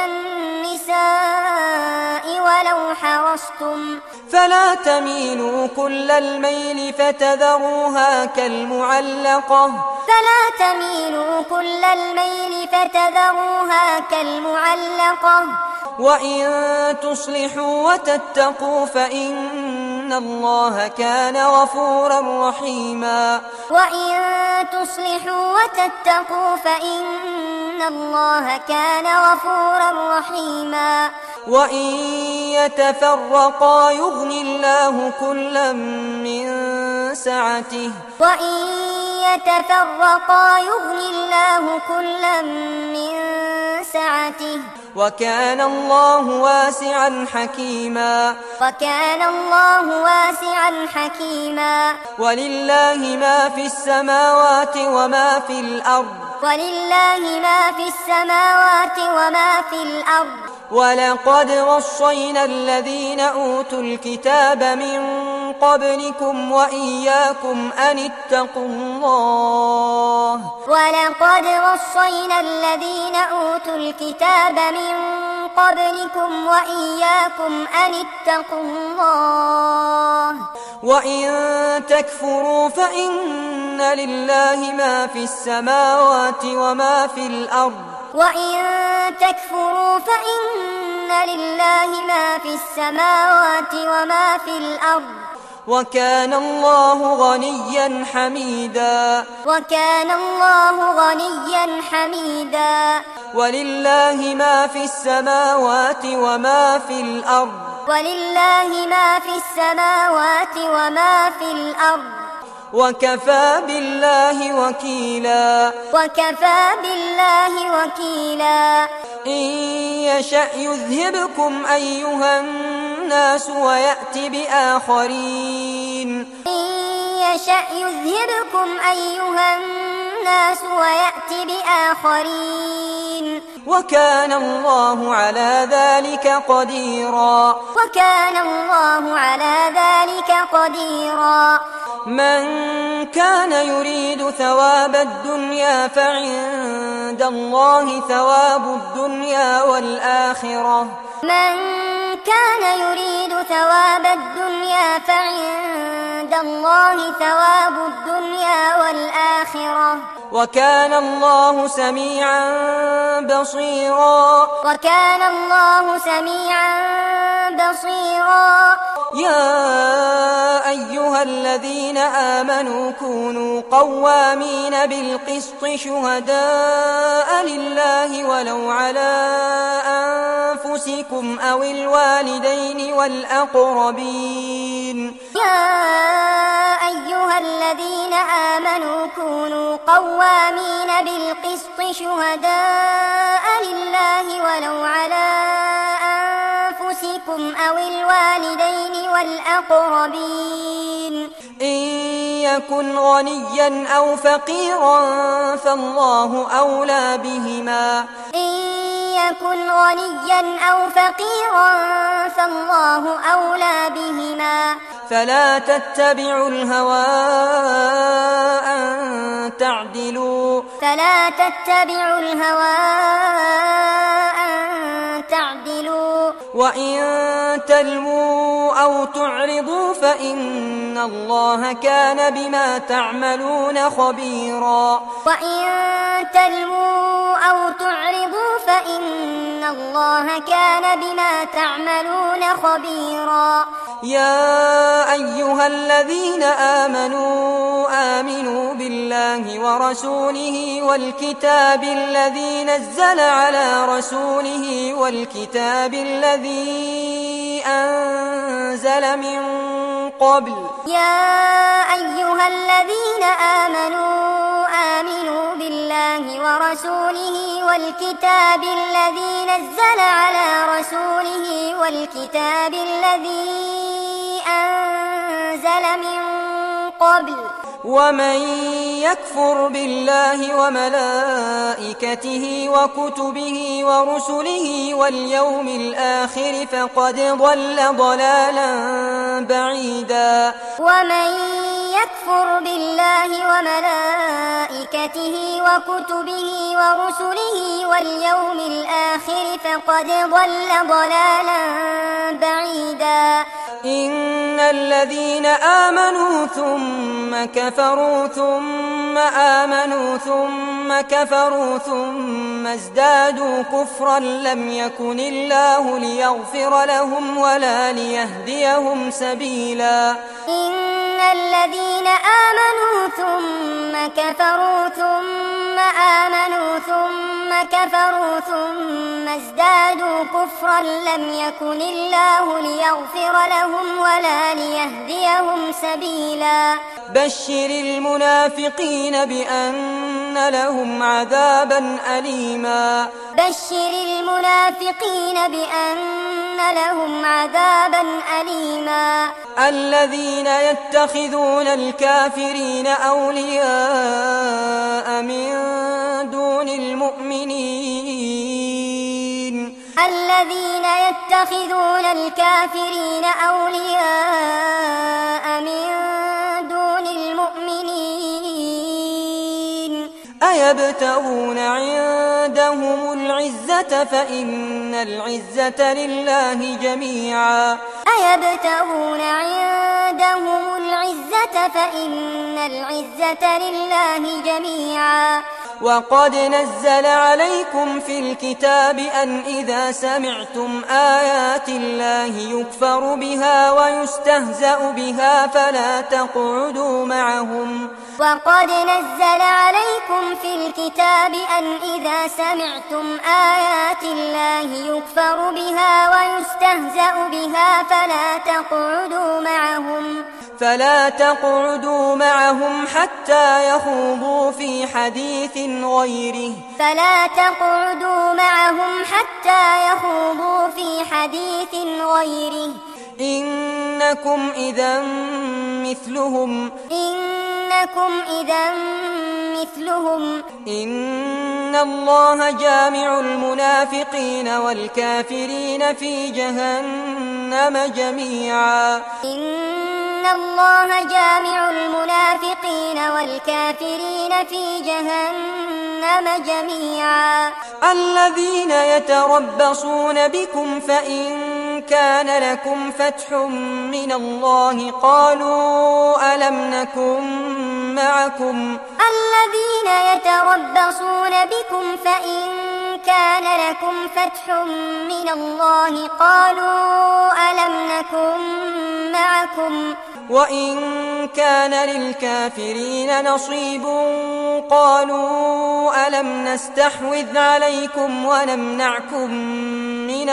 B: النساء ولو حرصتم
A: فلا تميلوا كل الميل فتذروها كالمعلقة
B: فلا تميلوا كل الميل فتذروها كالمعلقة
A: وإن تصلحوا وتتقوا فإن الله كان غفورا رحيما
B: وإن تصلحوا وتتقوا فإن الله كان غفورا رحيما
A: وإن يتفرقا يغن الله كلا من سعته
B: وإن يتفرقا يغن الله كلا من سعته
A: وكان الله واسعا حكيما
B: وكان الله واسعا حكيما
A: ولله ما في السماوات وما في الأرض
B: ولله ما في السماوات وما في الأرض
A: ولقد وصينا الذين أوتوا الكتاب من قبلكم وإياكم أن اتقوا الله
B: ولقد وصينا الذين أوتوا الكتاب من قبلكم وإياكم أن اتقوا الله
A: وإن تكفروا فإن لله ما في السماوات وما في الأرض
B: وإن تكفروا فإن لله ما في السماوات وما في الأرض
A: وكان الله غنيا حميدا
B: وكان الله غنيا حميدا
A: ولله ما في السماوات وما في الأرض
B: ولله ما في السماوات وما في الأرض
A: وكفى بالله وكيلا
B: وكفى بالله وكيلا
A: إن يشأ يذهبكم أيها الناس ويأت بآخرين
B: إن يشأ يذهبكم أيها الناس ويأت بآخرين
A: وكان الله على ذلك قديرا
B: وكان الله على ذلك قديرا
A: من كان يريد ثواب الدنيا فعند الله ثواب الدنيا والآخرة
B: من كان يريد ثواب الدنيا فعند الله ثواب الدنيا والآخرة
A: وكان الله سميعا بصيرا
B: وكان الله سميعا بصيرا
A: يا أيها الذين آمنوا كونوا قوامين بالقسط شهداء لله ولو على أنفسكم أو الوالدين والأقربين
B: يا أيها الذين آمنوا كونوا قوامين بالقسط شهداء لله ولو على أنفسكم أو الوالدين والأقربين
A: إن يكن غنيا أو فقيرا فالله أولى بهما
B: إن يكن غنيا أو فقيرا فالله أولى بهما
A: فلا تتبعوا الهوى أن تعدلوا
B: فلا تتبعوا الهوى أن تعدلوا
A: وإن تلووا أو تعرضوا فإن الله كان بما تعملون خبيرا
B: وإن تلووا أو تعرضوا فإن إن الله كان بما تعملون خبيرا.
A: يا أيها الذين آمنوا آمنوا بالله ورسوله والكتاب الذي نزل على رسوله والكتاب الذي أنزل من قبل.
B: يا أيها الذين آمنوا آمنوا بالله ورسوله والكتاب الذي نزل على رسوله والكتاب الذي أنزل من قبل.
A: ومن يكفر بالله وملائكته وكتبه ورسله واليوم الآخر فقد ضل ضلالا بعيدا.
B: ومن يكفر بالله وملائكته وكتبه ورسله واليوم الآخر فقد ضل ضلالا بعيدا.
A: إن الذين آمنوا ثم كفروا ثم آمنوا ثم كفروا ثم ازدادوا كفرا لم يكن الله ليغفر لهم ولا ليهديهم سبيلا.
B: إن الذين آمنوا ثم كفروا ثم آمنوا ثم كفروا ثم ازدادوا كفرا لم يكن الله ليغفر لهم ولا ليهديهم سبيلا.
A: بشر المنافقين بأن لهم عذابا أليما.
B: بشر المنافقين بأن لهم عذابا أليما.
A: الذين يتخذون الكافرين أولياء من دون المؤمنين.
B: الذين يتخذون الكافرين أولياء من دون المؤمنين.
A: أيبتغون عندهم العزة فإن العزة لله جميعا.
B: أيبتغون عندهم العزة فإن العزة لله جميعا.
A: وقد نزل عليكم في الكتاب أن إذا سمعتم آيات الله يكفر بها ويستهزأ بها فلا تقعدوا معهم.
B: وقد نزل عليكم في الكتاب أن إذا سمعتم آيات الله يكفر بها ويستهزأ بها فلا تقعدوا معهم.
A: فلا تقعدوا معهم حتى يخوضوا في حديث غيره.
B: فلا تقعدوا معهم حتى يخوضوا في حديث غيره.
A: إنكم إذا مثلهم.
B: إنكم إذا مثلهم.
A: إن الله جامع المنافقين والكافرين في جهنم جميعا.
B: إن الله جامع المنافقين والكافرين في جهنم جميعا.
A: الذين يتربصون بكم فإن كان لكم فتح من الله قالوا ألم نكن معكم.
B: الذين يتربصون بكم فإن كان لكم فتح من الله قالوا ألم نكن معكم.
A: وإن كان للكافرين نصيب قالوا ألم نستحوذ عليكم ونمنعكم من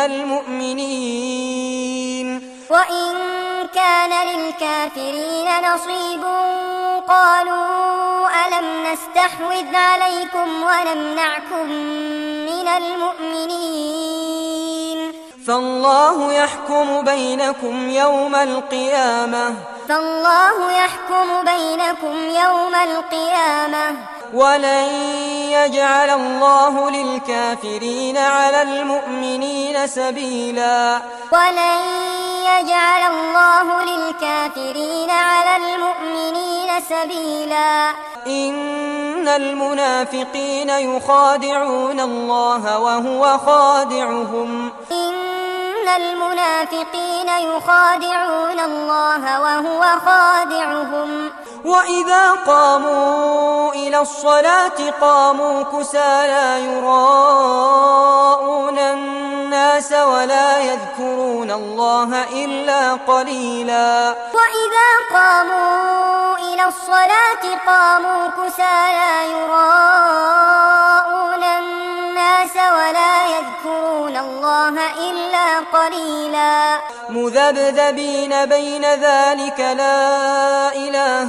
A: المؤمنين.
B: وإن كان للكافرين نصيب قالوا ألم نستحوذ عليكم ونمنعكم من المؤمنين.
A: فالله يحكم بينكم يوم القيامة.
B: فالله يحكم بينكم يوم القيامة.
A: ولن يجعل الله للكافرين على المؤمنين سبيلا.
B: ولن يجعل الله للكافرين على المؤمنين سبيلا.
A: إن المنافقين يخادعون الله وهو خادعهم.
B: إن المنافقين يخادعون الله وهو خادعهم.
A: وإذا قاموا إلى الصلاة قاموا كسى لا يراءون الناس ولا يذكرون الله إلا قليلا
B: وإذا قاموا إلى الصلاة قاموا كسى لا يراءون الناس ولا يذكرون الله إلا قليلا
A: مذبذبين بين ذلك لا إله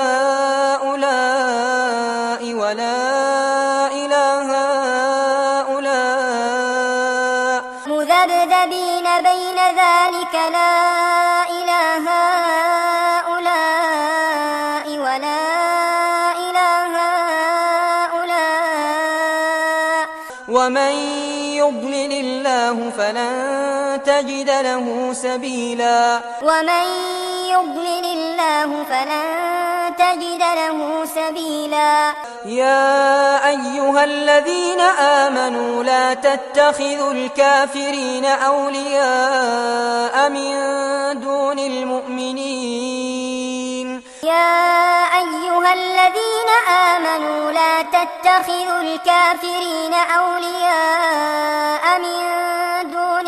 A: هؤلاء ولا إله هؤلاء
B: مذبذبين بين ذلك لا إله هؤلاء ولا إله هؤلاء
A: ومن يضلل الله فلن تجد له سبيلا
B: ومن يضلل الله فلن تجد له سبيلا
A: يا أيها الذين آمنوا لا تتخذوا الكافرين أولياء من دون المؤمنين
B: يا أيها الذين آمنوا لا تتخذوا الكافرين أولياء من دون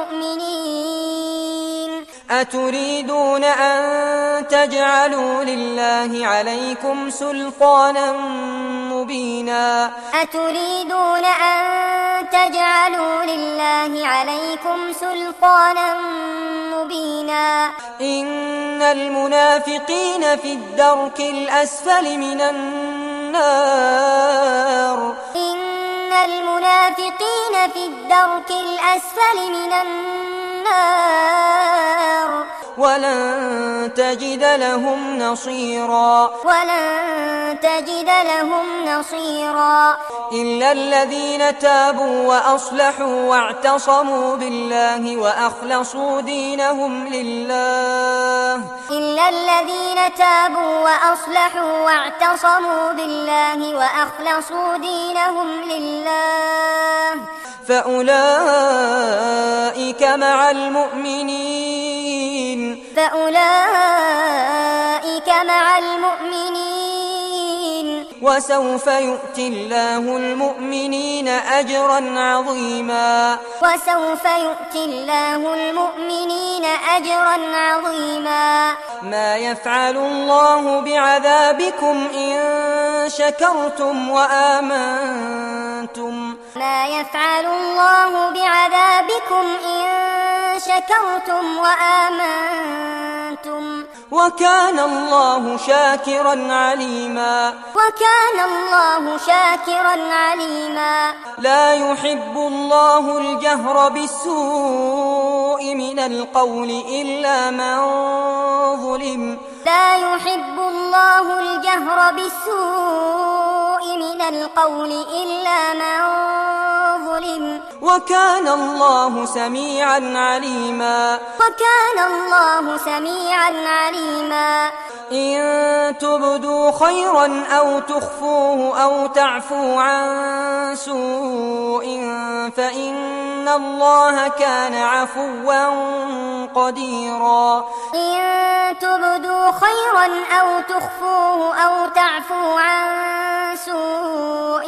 B: المؤمنين
A: أتريدون أن تجعلوا لله عليكم سلطانا مبينا
B: أتريدون أن تجعلوا لله عليكم سلطانا مبينا
A: إن المنافقين في الدرك الأسفل من النار
B: إن المنافقين في الدرك الأسفل من النار
A: ولن تجد لهم نصيرا
B: ولن تجد لهم نصيرا
A: إلا الذين تابوا وأصلحوا واعتصموا بالله وأخلصوا دينهم لله
B: إلا الذين تابوا وأصلحوا واعتصموا بالله وأخلصوا دينهم لله
A: فأولئك مع المؤمنين
B: فأولئك مع المؤمنين
A: وسوف يؤتي الله المؤمنين أجرا عظيما
B: وسوف يؤتي الله المؤمنين أجرا عظيما
A: ما يفعل الله بعذابكم إن شكرتم وآمنتم
B: ما يفعل الله بعذابكم إن شكرتم وآمنتم
A: وكان الله شاكرا عليما
B: وكان الله شاكرا عليما
A: لا يحب الله الجهر بالسوء من القول إلا من ظلم
B: لا يحب الله الجهر بالسوء من القول إلا من ظلم
A: وكان الله سميعا عليما
B: وكان الله سميعا عليما
A: إن تبدوا خيرا أو تخفوه أو تعفو عن سوء فإن الله كان عفوا قديرا
B: إن تبدوا خيرا أو تخفوه أو تعفو عن سوء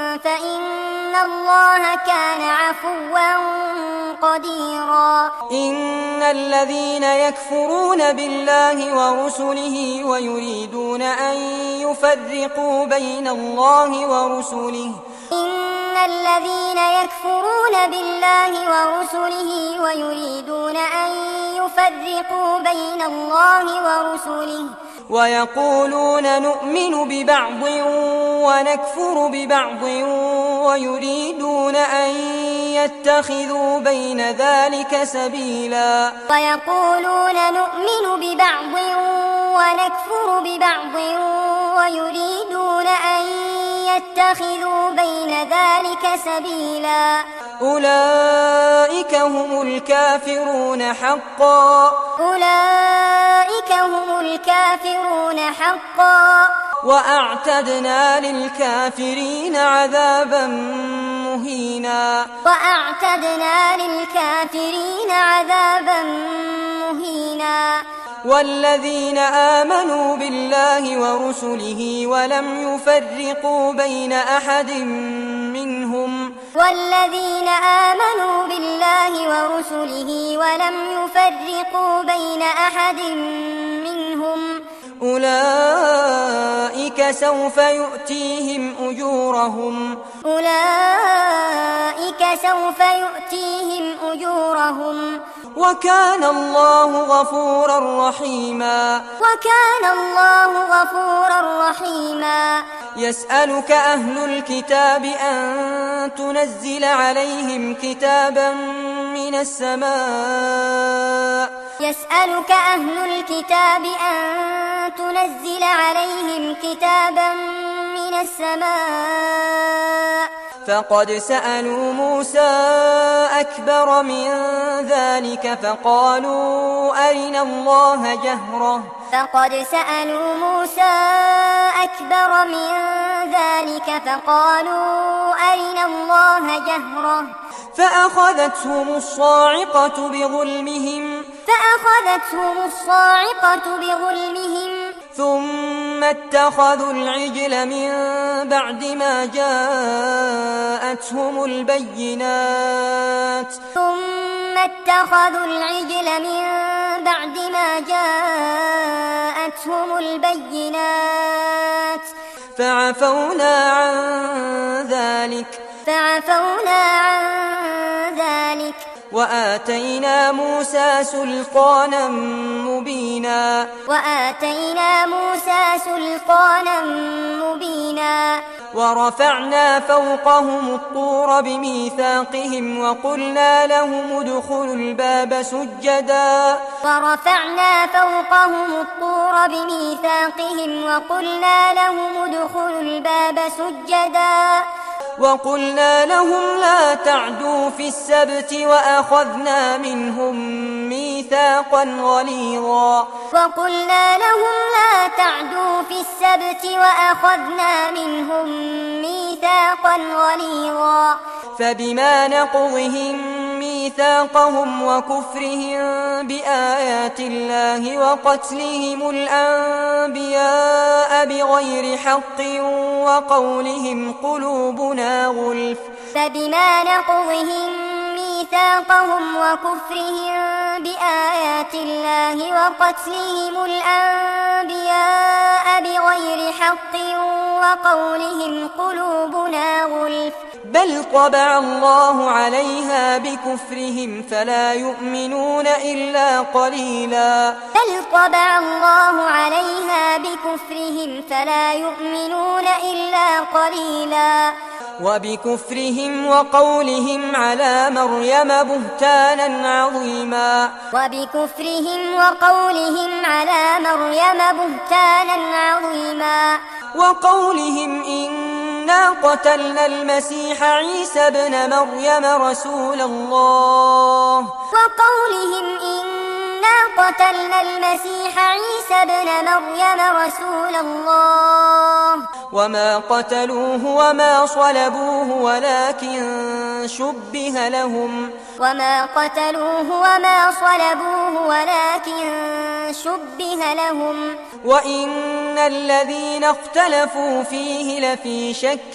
B: فإن الله كان عفوا قديرا
A: إن الذين يكفرون بالله ورسله ويريدون أن يفرقوا بين الله ورسله
B: إن الذين يكفرون بالله ورسله ويريدون أن يفرقوا بين الله ورسله
A: ويقولون نؤمن ببعض ونكفر ببعض ويريدون أن يتخذوا بين ذلك سبيلا
B: ويقولون نؤمن ببعض ونكفر ببعض ويريدون أن يتخذوا بين ذلك سبيلا
A: أولئك هم الكافرون حقا
B: أولئك هم الكافرون حقا
A: وأعتدنا للكافرين عذابا مهينا
B: وأعتدنا للكافرين عذابا مهينا
A: والذين آمنوا بالله ورسله ولم يفرقوا بين أحد منهم
B: والذين آمنوا بالله ورسله ولم يفرقوا بين أحد منهم
A: أولئك سوف يؤتيهم أجورهم
B: أولئك سوف يؤتيهم أجورهم
A: وكان الله غفورا رحيما
B: وكان الله غفورا رحيما
A: يسألك أهل الكتاب أن تنزل عليهم كتابا من السماء
B: يسألك أهل الكتاب أن تنزل عليهم كتابا من السماء
A: فقد سألوا موسى أكبر من ذلك فقالوا أرنا الله جهرة
B: فقد سألوا موسى أكبر من ذلك فقالوا أرنا الله جهرة
A: فأخذتهم الصاعقة بظلمهم
B: فأخذتهم الصاعقة بظلمهم
A: ثم اتخذوا العجل من بعد ما جاءتهم البينات
B: ثم اتخذوا العجل من بعد ما جاءتهم البينات
A: فعفونا عن ذلك
B: فعفونا عن ذلك
A: وآتينا موسى سلطانا مبينا
B: وآتينا موسى سلطانا مبينا
A: ورفعنا فوقهم الطور بميثاقهم وقلنا لهم ادخلوا الباب سجدا
B: ورفعنا فوقهم الطور بميثاقهم وقلنا لهم ادخلوا الباب سجدا
A: وقلنا لهم لا تعدوا في السبت وأخذنا منهم ميثاقا غليظا
B: وقلنا لهم لا تعدوا في السبت وأخذنا منهم ميثاقا غليظا
A: فبما نقضهم ميثاقهم وكفرهم بآيات الله وقتلهم الأنبياء بغير حق وقولهم قلوبنا غلف
B: فبما نقضهم ميثاقهم وكفرهم بآيات الله وقتلهم الأنبياء بغير حق وقولهم قلوبنا غلف
A: بل طبع الله عليها بكفرهم فلا يؤمنون إلا قليلا
B: بل طبع الله عليها بكفرهم فلا يؤمنون إلا قليلا
A: وبكفرهم وقولهم على مريم بهتانا عظيما
B: وبكفرهم وقولهم على مريم بهتانا عظيما
A: وقولهم إنا قتلنا المسيح عيسى ابن مريم رسول الله
B: وقولهم إنا قتلنا المسيح عيسى ابن مريم رسول الله
A: وما قتلوه وما صلبوه ولكن شبه لهم
B: وما قتلوه وما صلبوه ولكن شبه لهم
A: وإن الذين اختلفوا فيه لفي شك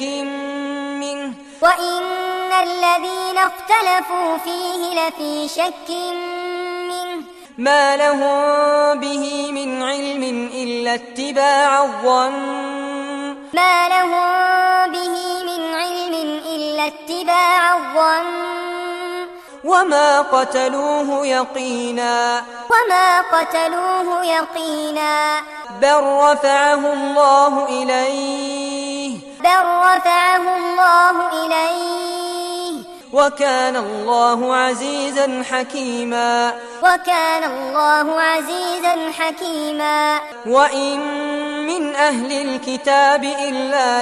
A: منه
B: وإن الذين اختلفوا فيه لفي شك منه
A: ما لهم به من علم إلا اتباع الظن
B: ما لهم به من علم إلا اتباع الظن
A: وما قتلوه يقينا
B: وما قتلوه يقينا
A: بل رفعه الله إليه
B: بل رفعه الله إليه
A: وكان الله عزيزا حكيما
B: وكان الله عزيزا حكيما
A: وإن من أهل الكتاب إلا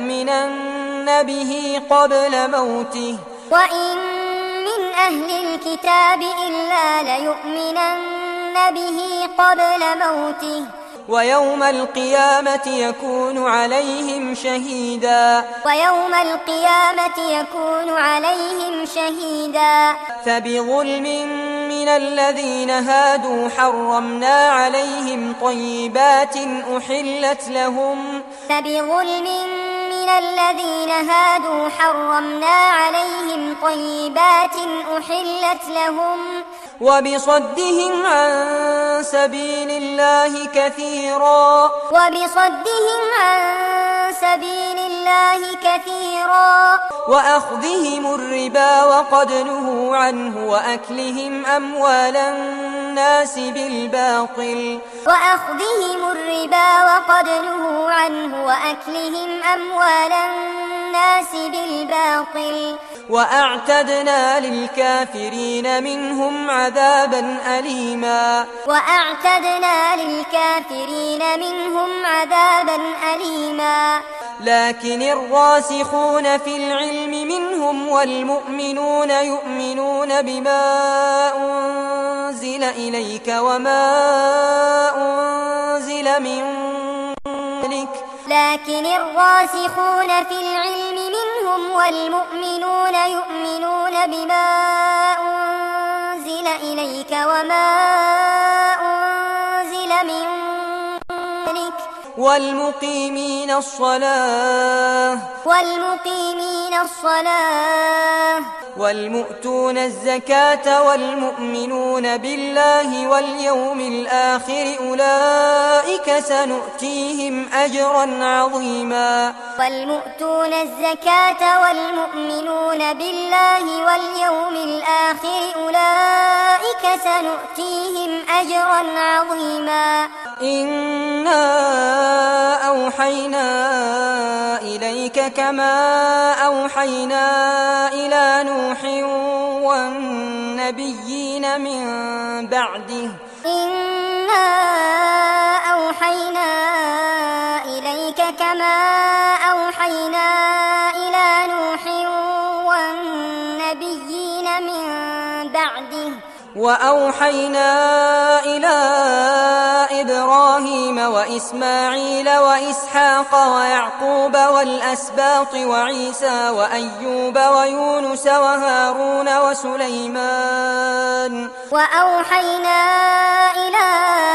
A: ليؤمنن به قبل موته
B: وإن من أهل الكتاب إلا ليؤمنن به قبل موته
A: ويوم القيامة يكون عليهم شهيدا
B: ويوم القيامة يكون عليهم شهيدا
A: فبظلم من الذين هادوا حرمنا عليهم طيبات أحلت لهم
B: فبظلم من الذين هادوا حرمنا عليهم طيبات أحلت لهم
A: وبصدهم عن سبيل الله كثيرا
B: وبصدهم عن سبيل الله كثيرا
A: وأخذهم الربا وقد نهوا عنه وأكلهم أموال الناس بالباطل
B: وأخذهم الربا وقد نهوا عنه وأكلهم أموال الناس بالباطل
A: وأعتدنا للكافرين منهم عذابا أليما
B: وأعتدنا للكافرين منهم عذابا أليما
A: لكن الراسخون في العلم منهم والمؤمنون يؤمنون بما أنزل إليك وما أنزل من قبلك
B: لكن الراسخون في العلم منهم والمؤمنون يؤمنون بما أنزل إليك وما أنزل من قبلك
A: والمقيمين الصلاة
B: والمقيمين الصلاة
A: والمؤتون الزكاة والمؤمنون بالله واليوم الآخر أولئك سنؤتيهم أجرا عظيما
B: والمؤتون الزكاة والمؤمنون بالله واليوم الآخر أولئك سنؤتيهم أجرا عظيما
A: إنا أوحينا إليك كما أوحينا إلى نوح والنبيين من بعده
B: إنا أوحينا إليك كما أوحينا إلى نوح والنبيين من بعده
A: وأوحينا إلى إبراهيم وإسماعيل وإسحاق ويعقوب والأسباط وعيسى وأيوب ويونس وهارون وسليمان
B: وأوحينا إلى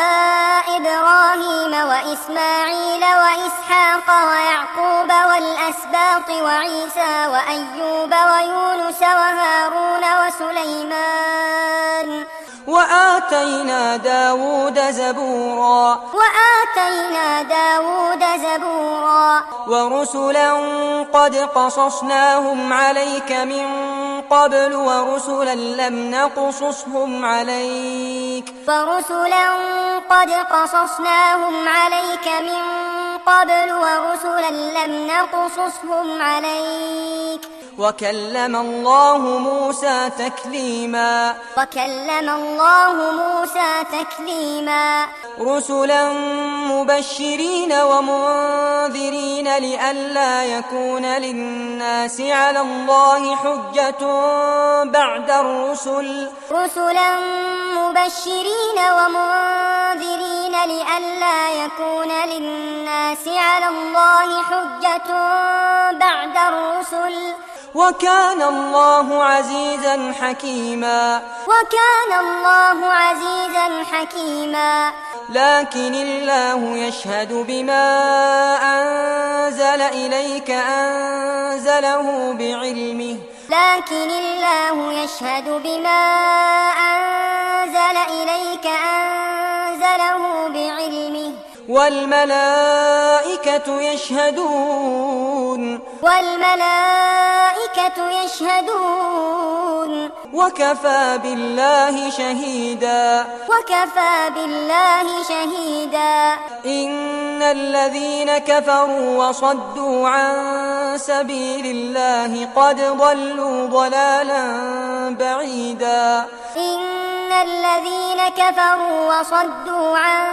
B: إبراهيم وإسماعيل وإسحاق ويعقوب والأسباط وعيسى وأيوب ويونس وهارون وسليمان
A: وآتينا داود زبورا
B: وآتينا داود زبورا
A: ورسلا قد قصصناهم عليك من قبل ورسلا لم نقصصهم عليك
B: ورسلا قد قصصناهم عليك من قبل ورسلا لم نقصصهم عليك
A: وكلم الله موسى تكليما
B: وكلم الله موسى تكليما
A: رسلا مبشرين ومنذرين لئلا يكون للناس على الله حجة بعد الرسل
B: رسلا مبشرين ومنذرين لئلا يكون للناس على الله حجة بعد الرسل
A: وكان الله عزيزا حكيما
B: وكان الله عزيزا حكيما
A: لكن الله يشهد بما أنزل إليك أنزله بعلمه
B: لكن الله يشهد بما أنزل إليك أنزله بعلمه
A: والملائكة يشهدون
B: والملائكة يشهدون
A: وكفى بالله شهيدا
B: وكفى بالله شهيدا
A: إن الذين كفروا وصدوا عن سبيل الله قد ضلوا ضلالا بعيدا
B: إن الذين كفروا وصدوا عن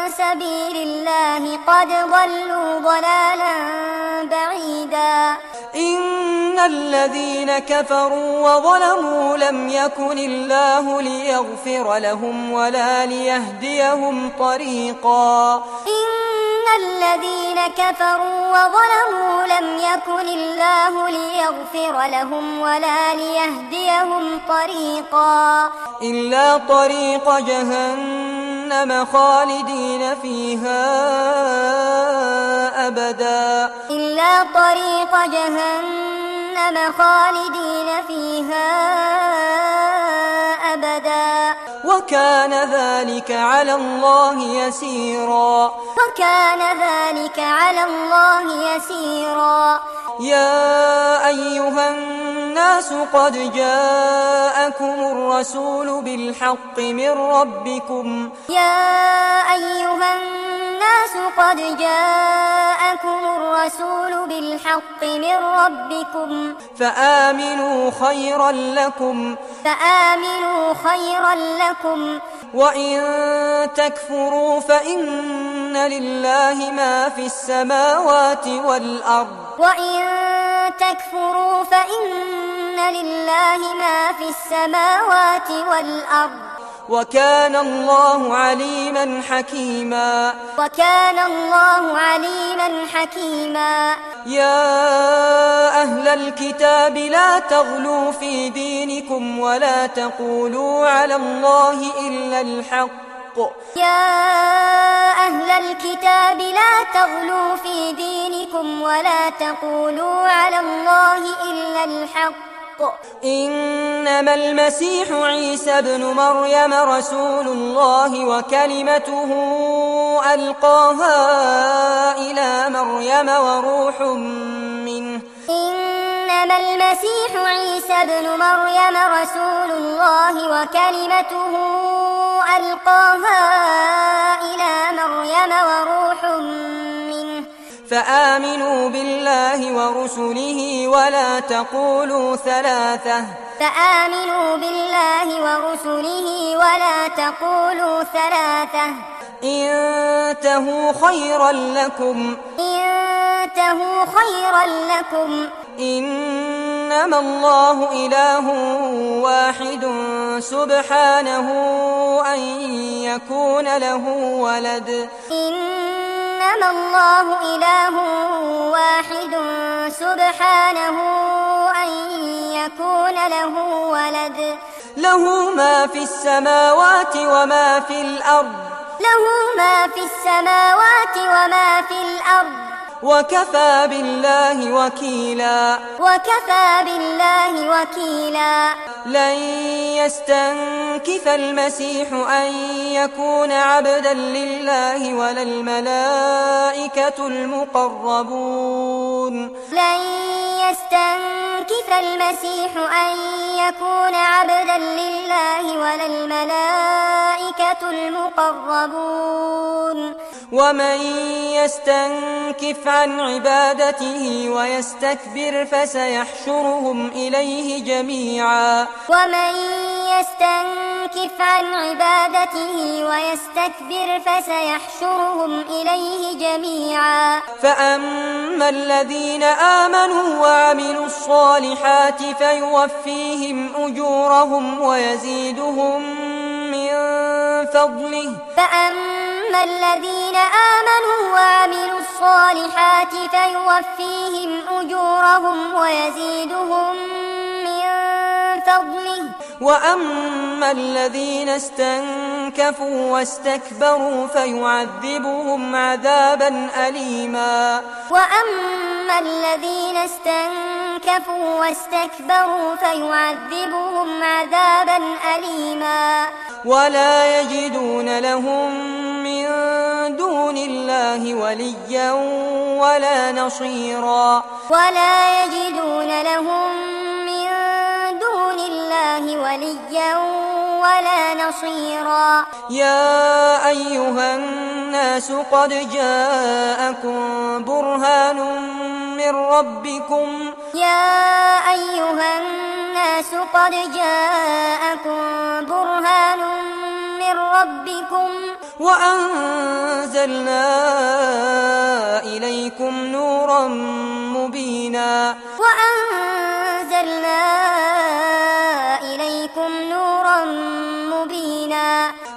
B: سبيل الله قد ضلوا ضلالا بعيدا
A: إن الذين كفروا وظلموا لم يكن الله ليغفر لهم ولا ليهديهم طريقا
B: إن الذين كفروا وظلموا لم يكن الله ليغفر لهم ولا ليهديهم طريقا
A: إلا طريق جهنم خالدين فيها أبدا
B: إلا طريق جهنم خالدين فيها أبدا
A: وكان ذلك على الله يسيرا
B: وكان ذلك على الله يسيرا
A: يا أيها الناس قد جاءكم الرسول بالحق من ربكم
B: يا أيها الناس قد جاءكم الرسول بالحق من ربكم
A: فآمنوا خيرا لكم
B: فآمنوا خيرا لكم
A: وإن تكفروا فإن لله ما في السماوات والأرض
B: وإن تكفروا فإن لله ما في السماوات والأرض
A: وكان الله عليما حكيما
B: وكان الله عليما حكيما
A: يا أهل الكتاب لا تغلوا في دينكم ولا تقولوا على الله إلا الحق
B: يا أهل الكتاب لا تغلوا في دينكم ولا تقولوا على الله إلا الحق
A: إنما المسيح عيسى ابن مريم رسول الله وكلمته ألقاها إلى مريم وروح منه
B: إنما المسيح عيسى ابن مريم رسول الله وكلمته ألقاها إلى مريم وروح منه
A: فآمنوا بالله ورسله ولا تقولوا ثلاثة
B: فآمنوا بالله ورسله ولا تقولوا ثلاثة
A: انتهوا خيرا لكم
B: انتهوا خيرا لكم
A: إنما الله إله واحد سبحانه أن يكون له ولد
B: إنما الله إله واحد سبحانه أن يكون له ولد
A: له ما في السماوات وما في الأرض
B: له ما في السماوات وما في الأرض
A: وكفى بالله وكيلا
B: وكفى بالله وكيلا
A: لن يستنكف المسيح أن يكون عبدا لله ولا الملائكة المقربون
B: لن يستنكف المسيح أن يكون عبدا لله ولا الملائكة المقربون
A: ومن يستنكف عن عبادته ويستكبر فسيحشرهم إليه جميعا
B: ومن يستنكف عن عبادته ويستكبر فسيحشرهم إليه جميعا
A: فأما الذين آمنوا وعملوا الصالحات فيوفيهم أجورهم ويزيدهم من فضله
B: فأما الذين آمنوا وعملوا الصالحات فيوفيهم أجورهم ويزيدهم من فضله
A: وأما الذين استنكفوا واستكبروا فيعذبهم عذابا أليما
B: وأما الذين استنكفوا واستكبروا فيعذبهم عذابا أليما
A: ولا يجدون لهم من دون الله وليا ولا نصيرا
B: ولا يجدون لهم من دون الله وليا ولا نصيرا
A: يا أيها الناس قد جاءكم برهان من ربكم
B: يا أيها الناس قد جاءكم برهان من ربكم
A: وأنزلنا إليكم نورا مبينا
B: وأنزلنا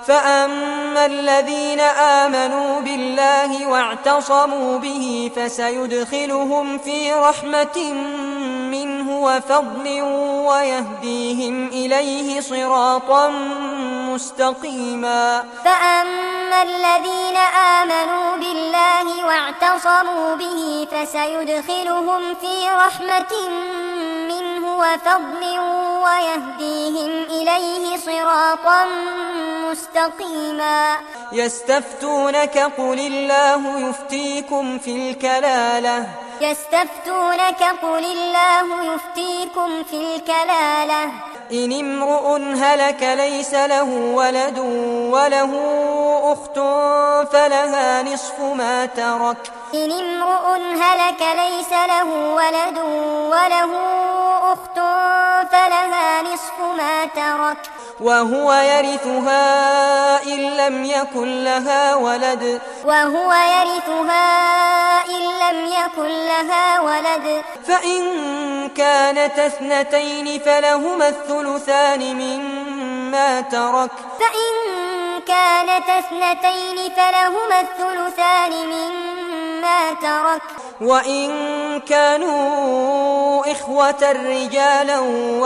A: فأما الذين آمنوا بالله واعتصموا به فسيدخلهم في رحمة منه وفضل ويهديهم إليه صراطا مستقيما.
B: فأما الذين آمنوا بالله واعتصموا به فسيدخلهم في رحمة منه وفضل ويهديهم إليه صراطا مستقيما.
A: يستفتونك قل الله يفتيكم في الكلالة
B: يستفتونك قل الله يفتيكم في الكلالة
A: إن امرؤ هلك ليس له ولد وله أخت فلها نصف ما ترك
B: إن امرؤ هلك ليس له ولد وله أخت فلها نصف ما ترك
A: وهو يرثها إن لم يكن لها ولد
B: وهو يرثها إن لم يكن لها ولد
A: فإن كانت اثنتين فلهما الثلثان مما ترك
B: فإن كانت اثنتين فلهما الثلثان مما ترك
A: وإن كانوا إخوة رجالا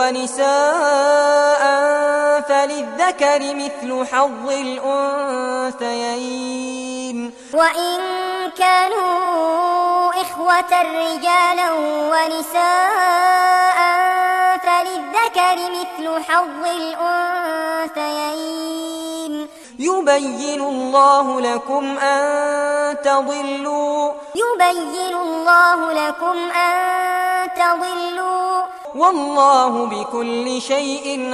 A: ونساء فللذكر مثل حظ الأنثيين
B: وإن كانوا إخوة رجالا ونساء فللذكر مثل حظ الأنثيين
A: يبين الله لكم أن تضلوا
B: يبين الله لكم أن تضلوا
A: والله بكل شيء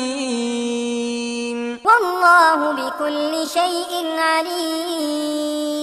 A: عليم
B: والله بكل شيء عليم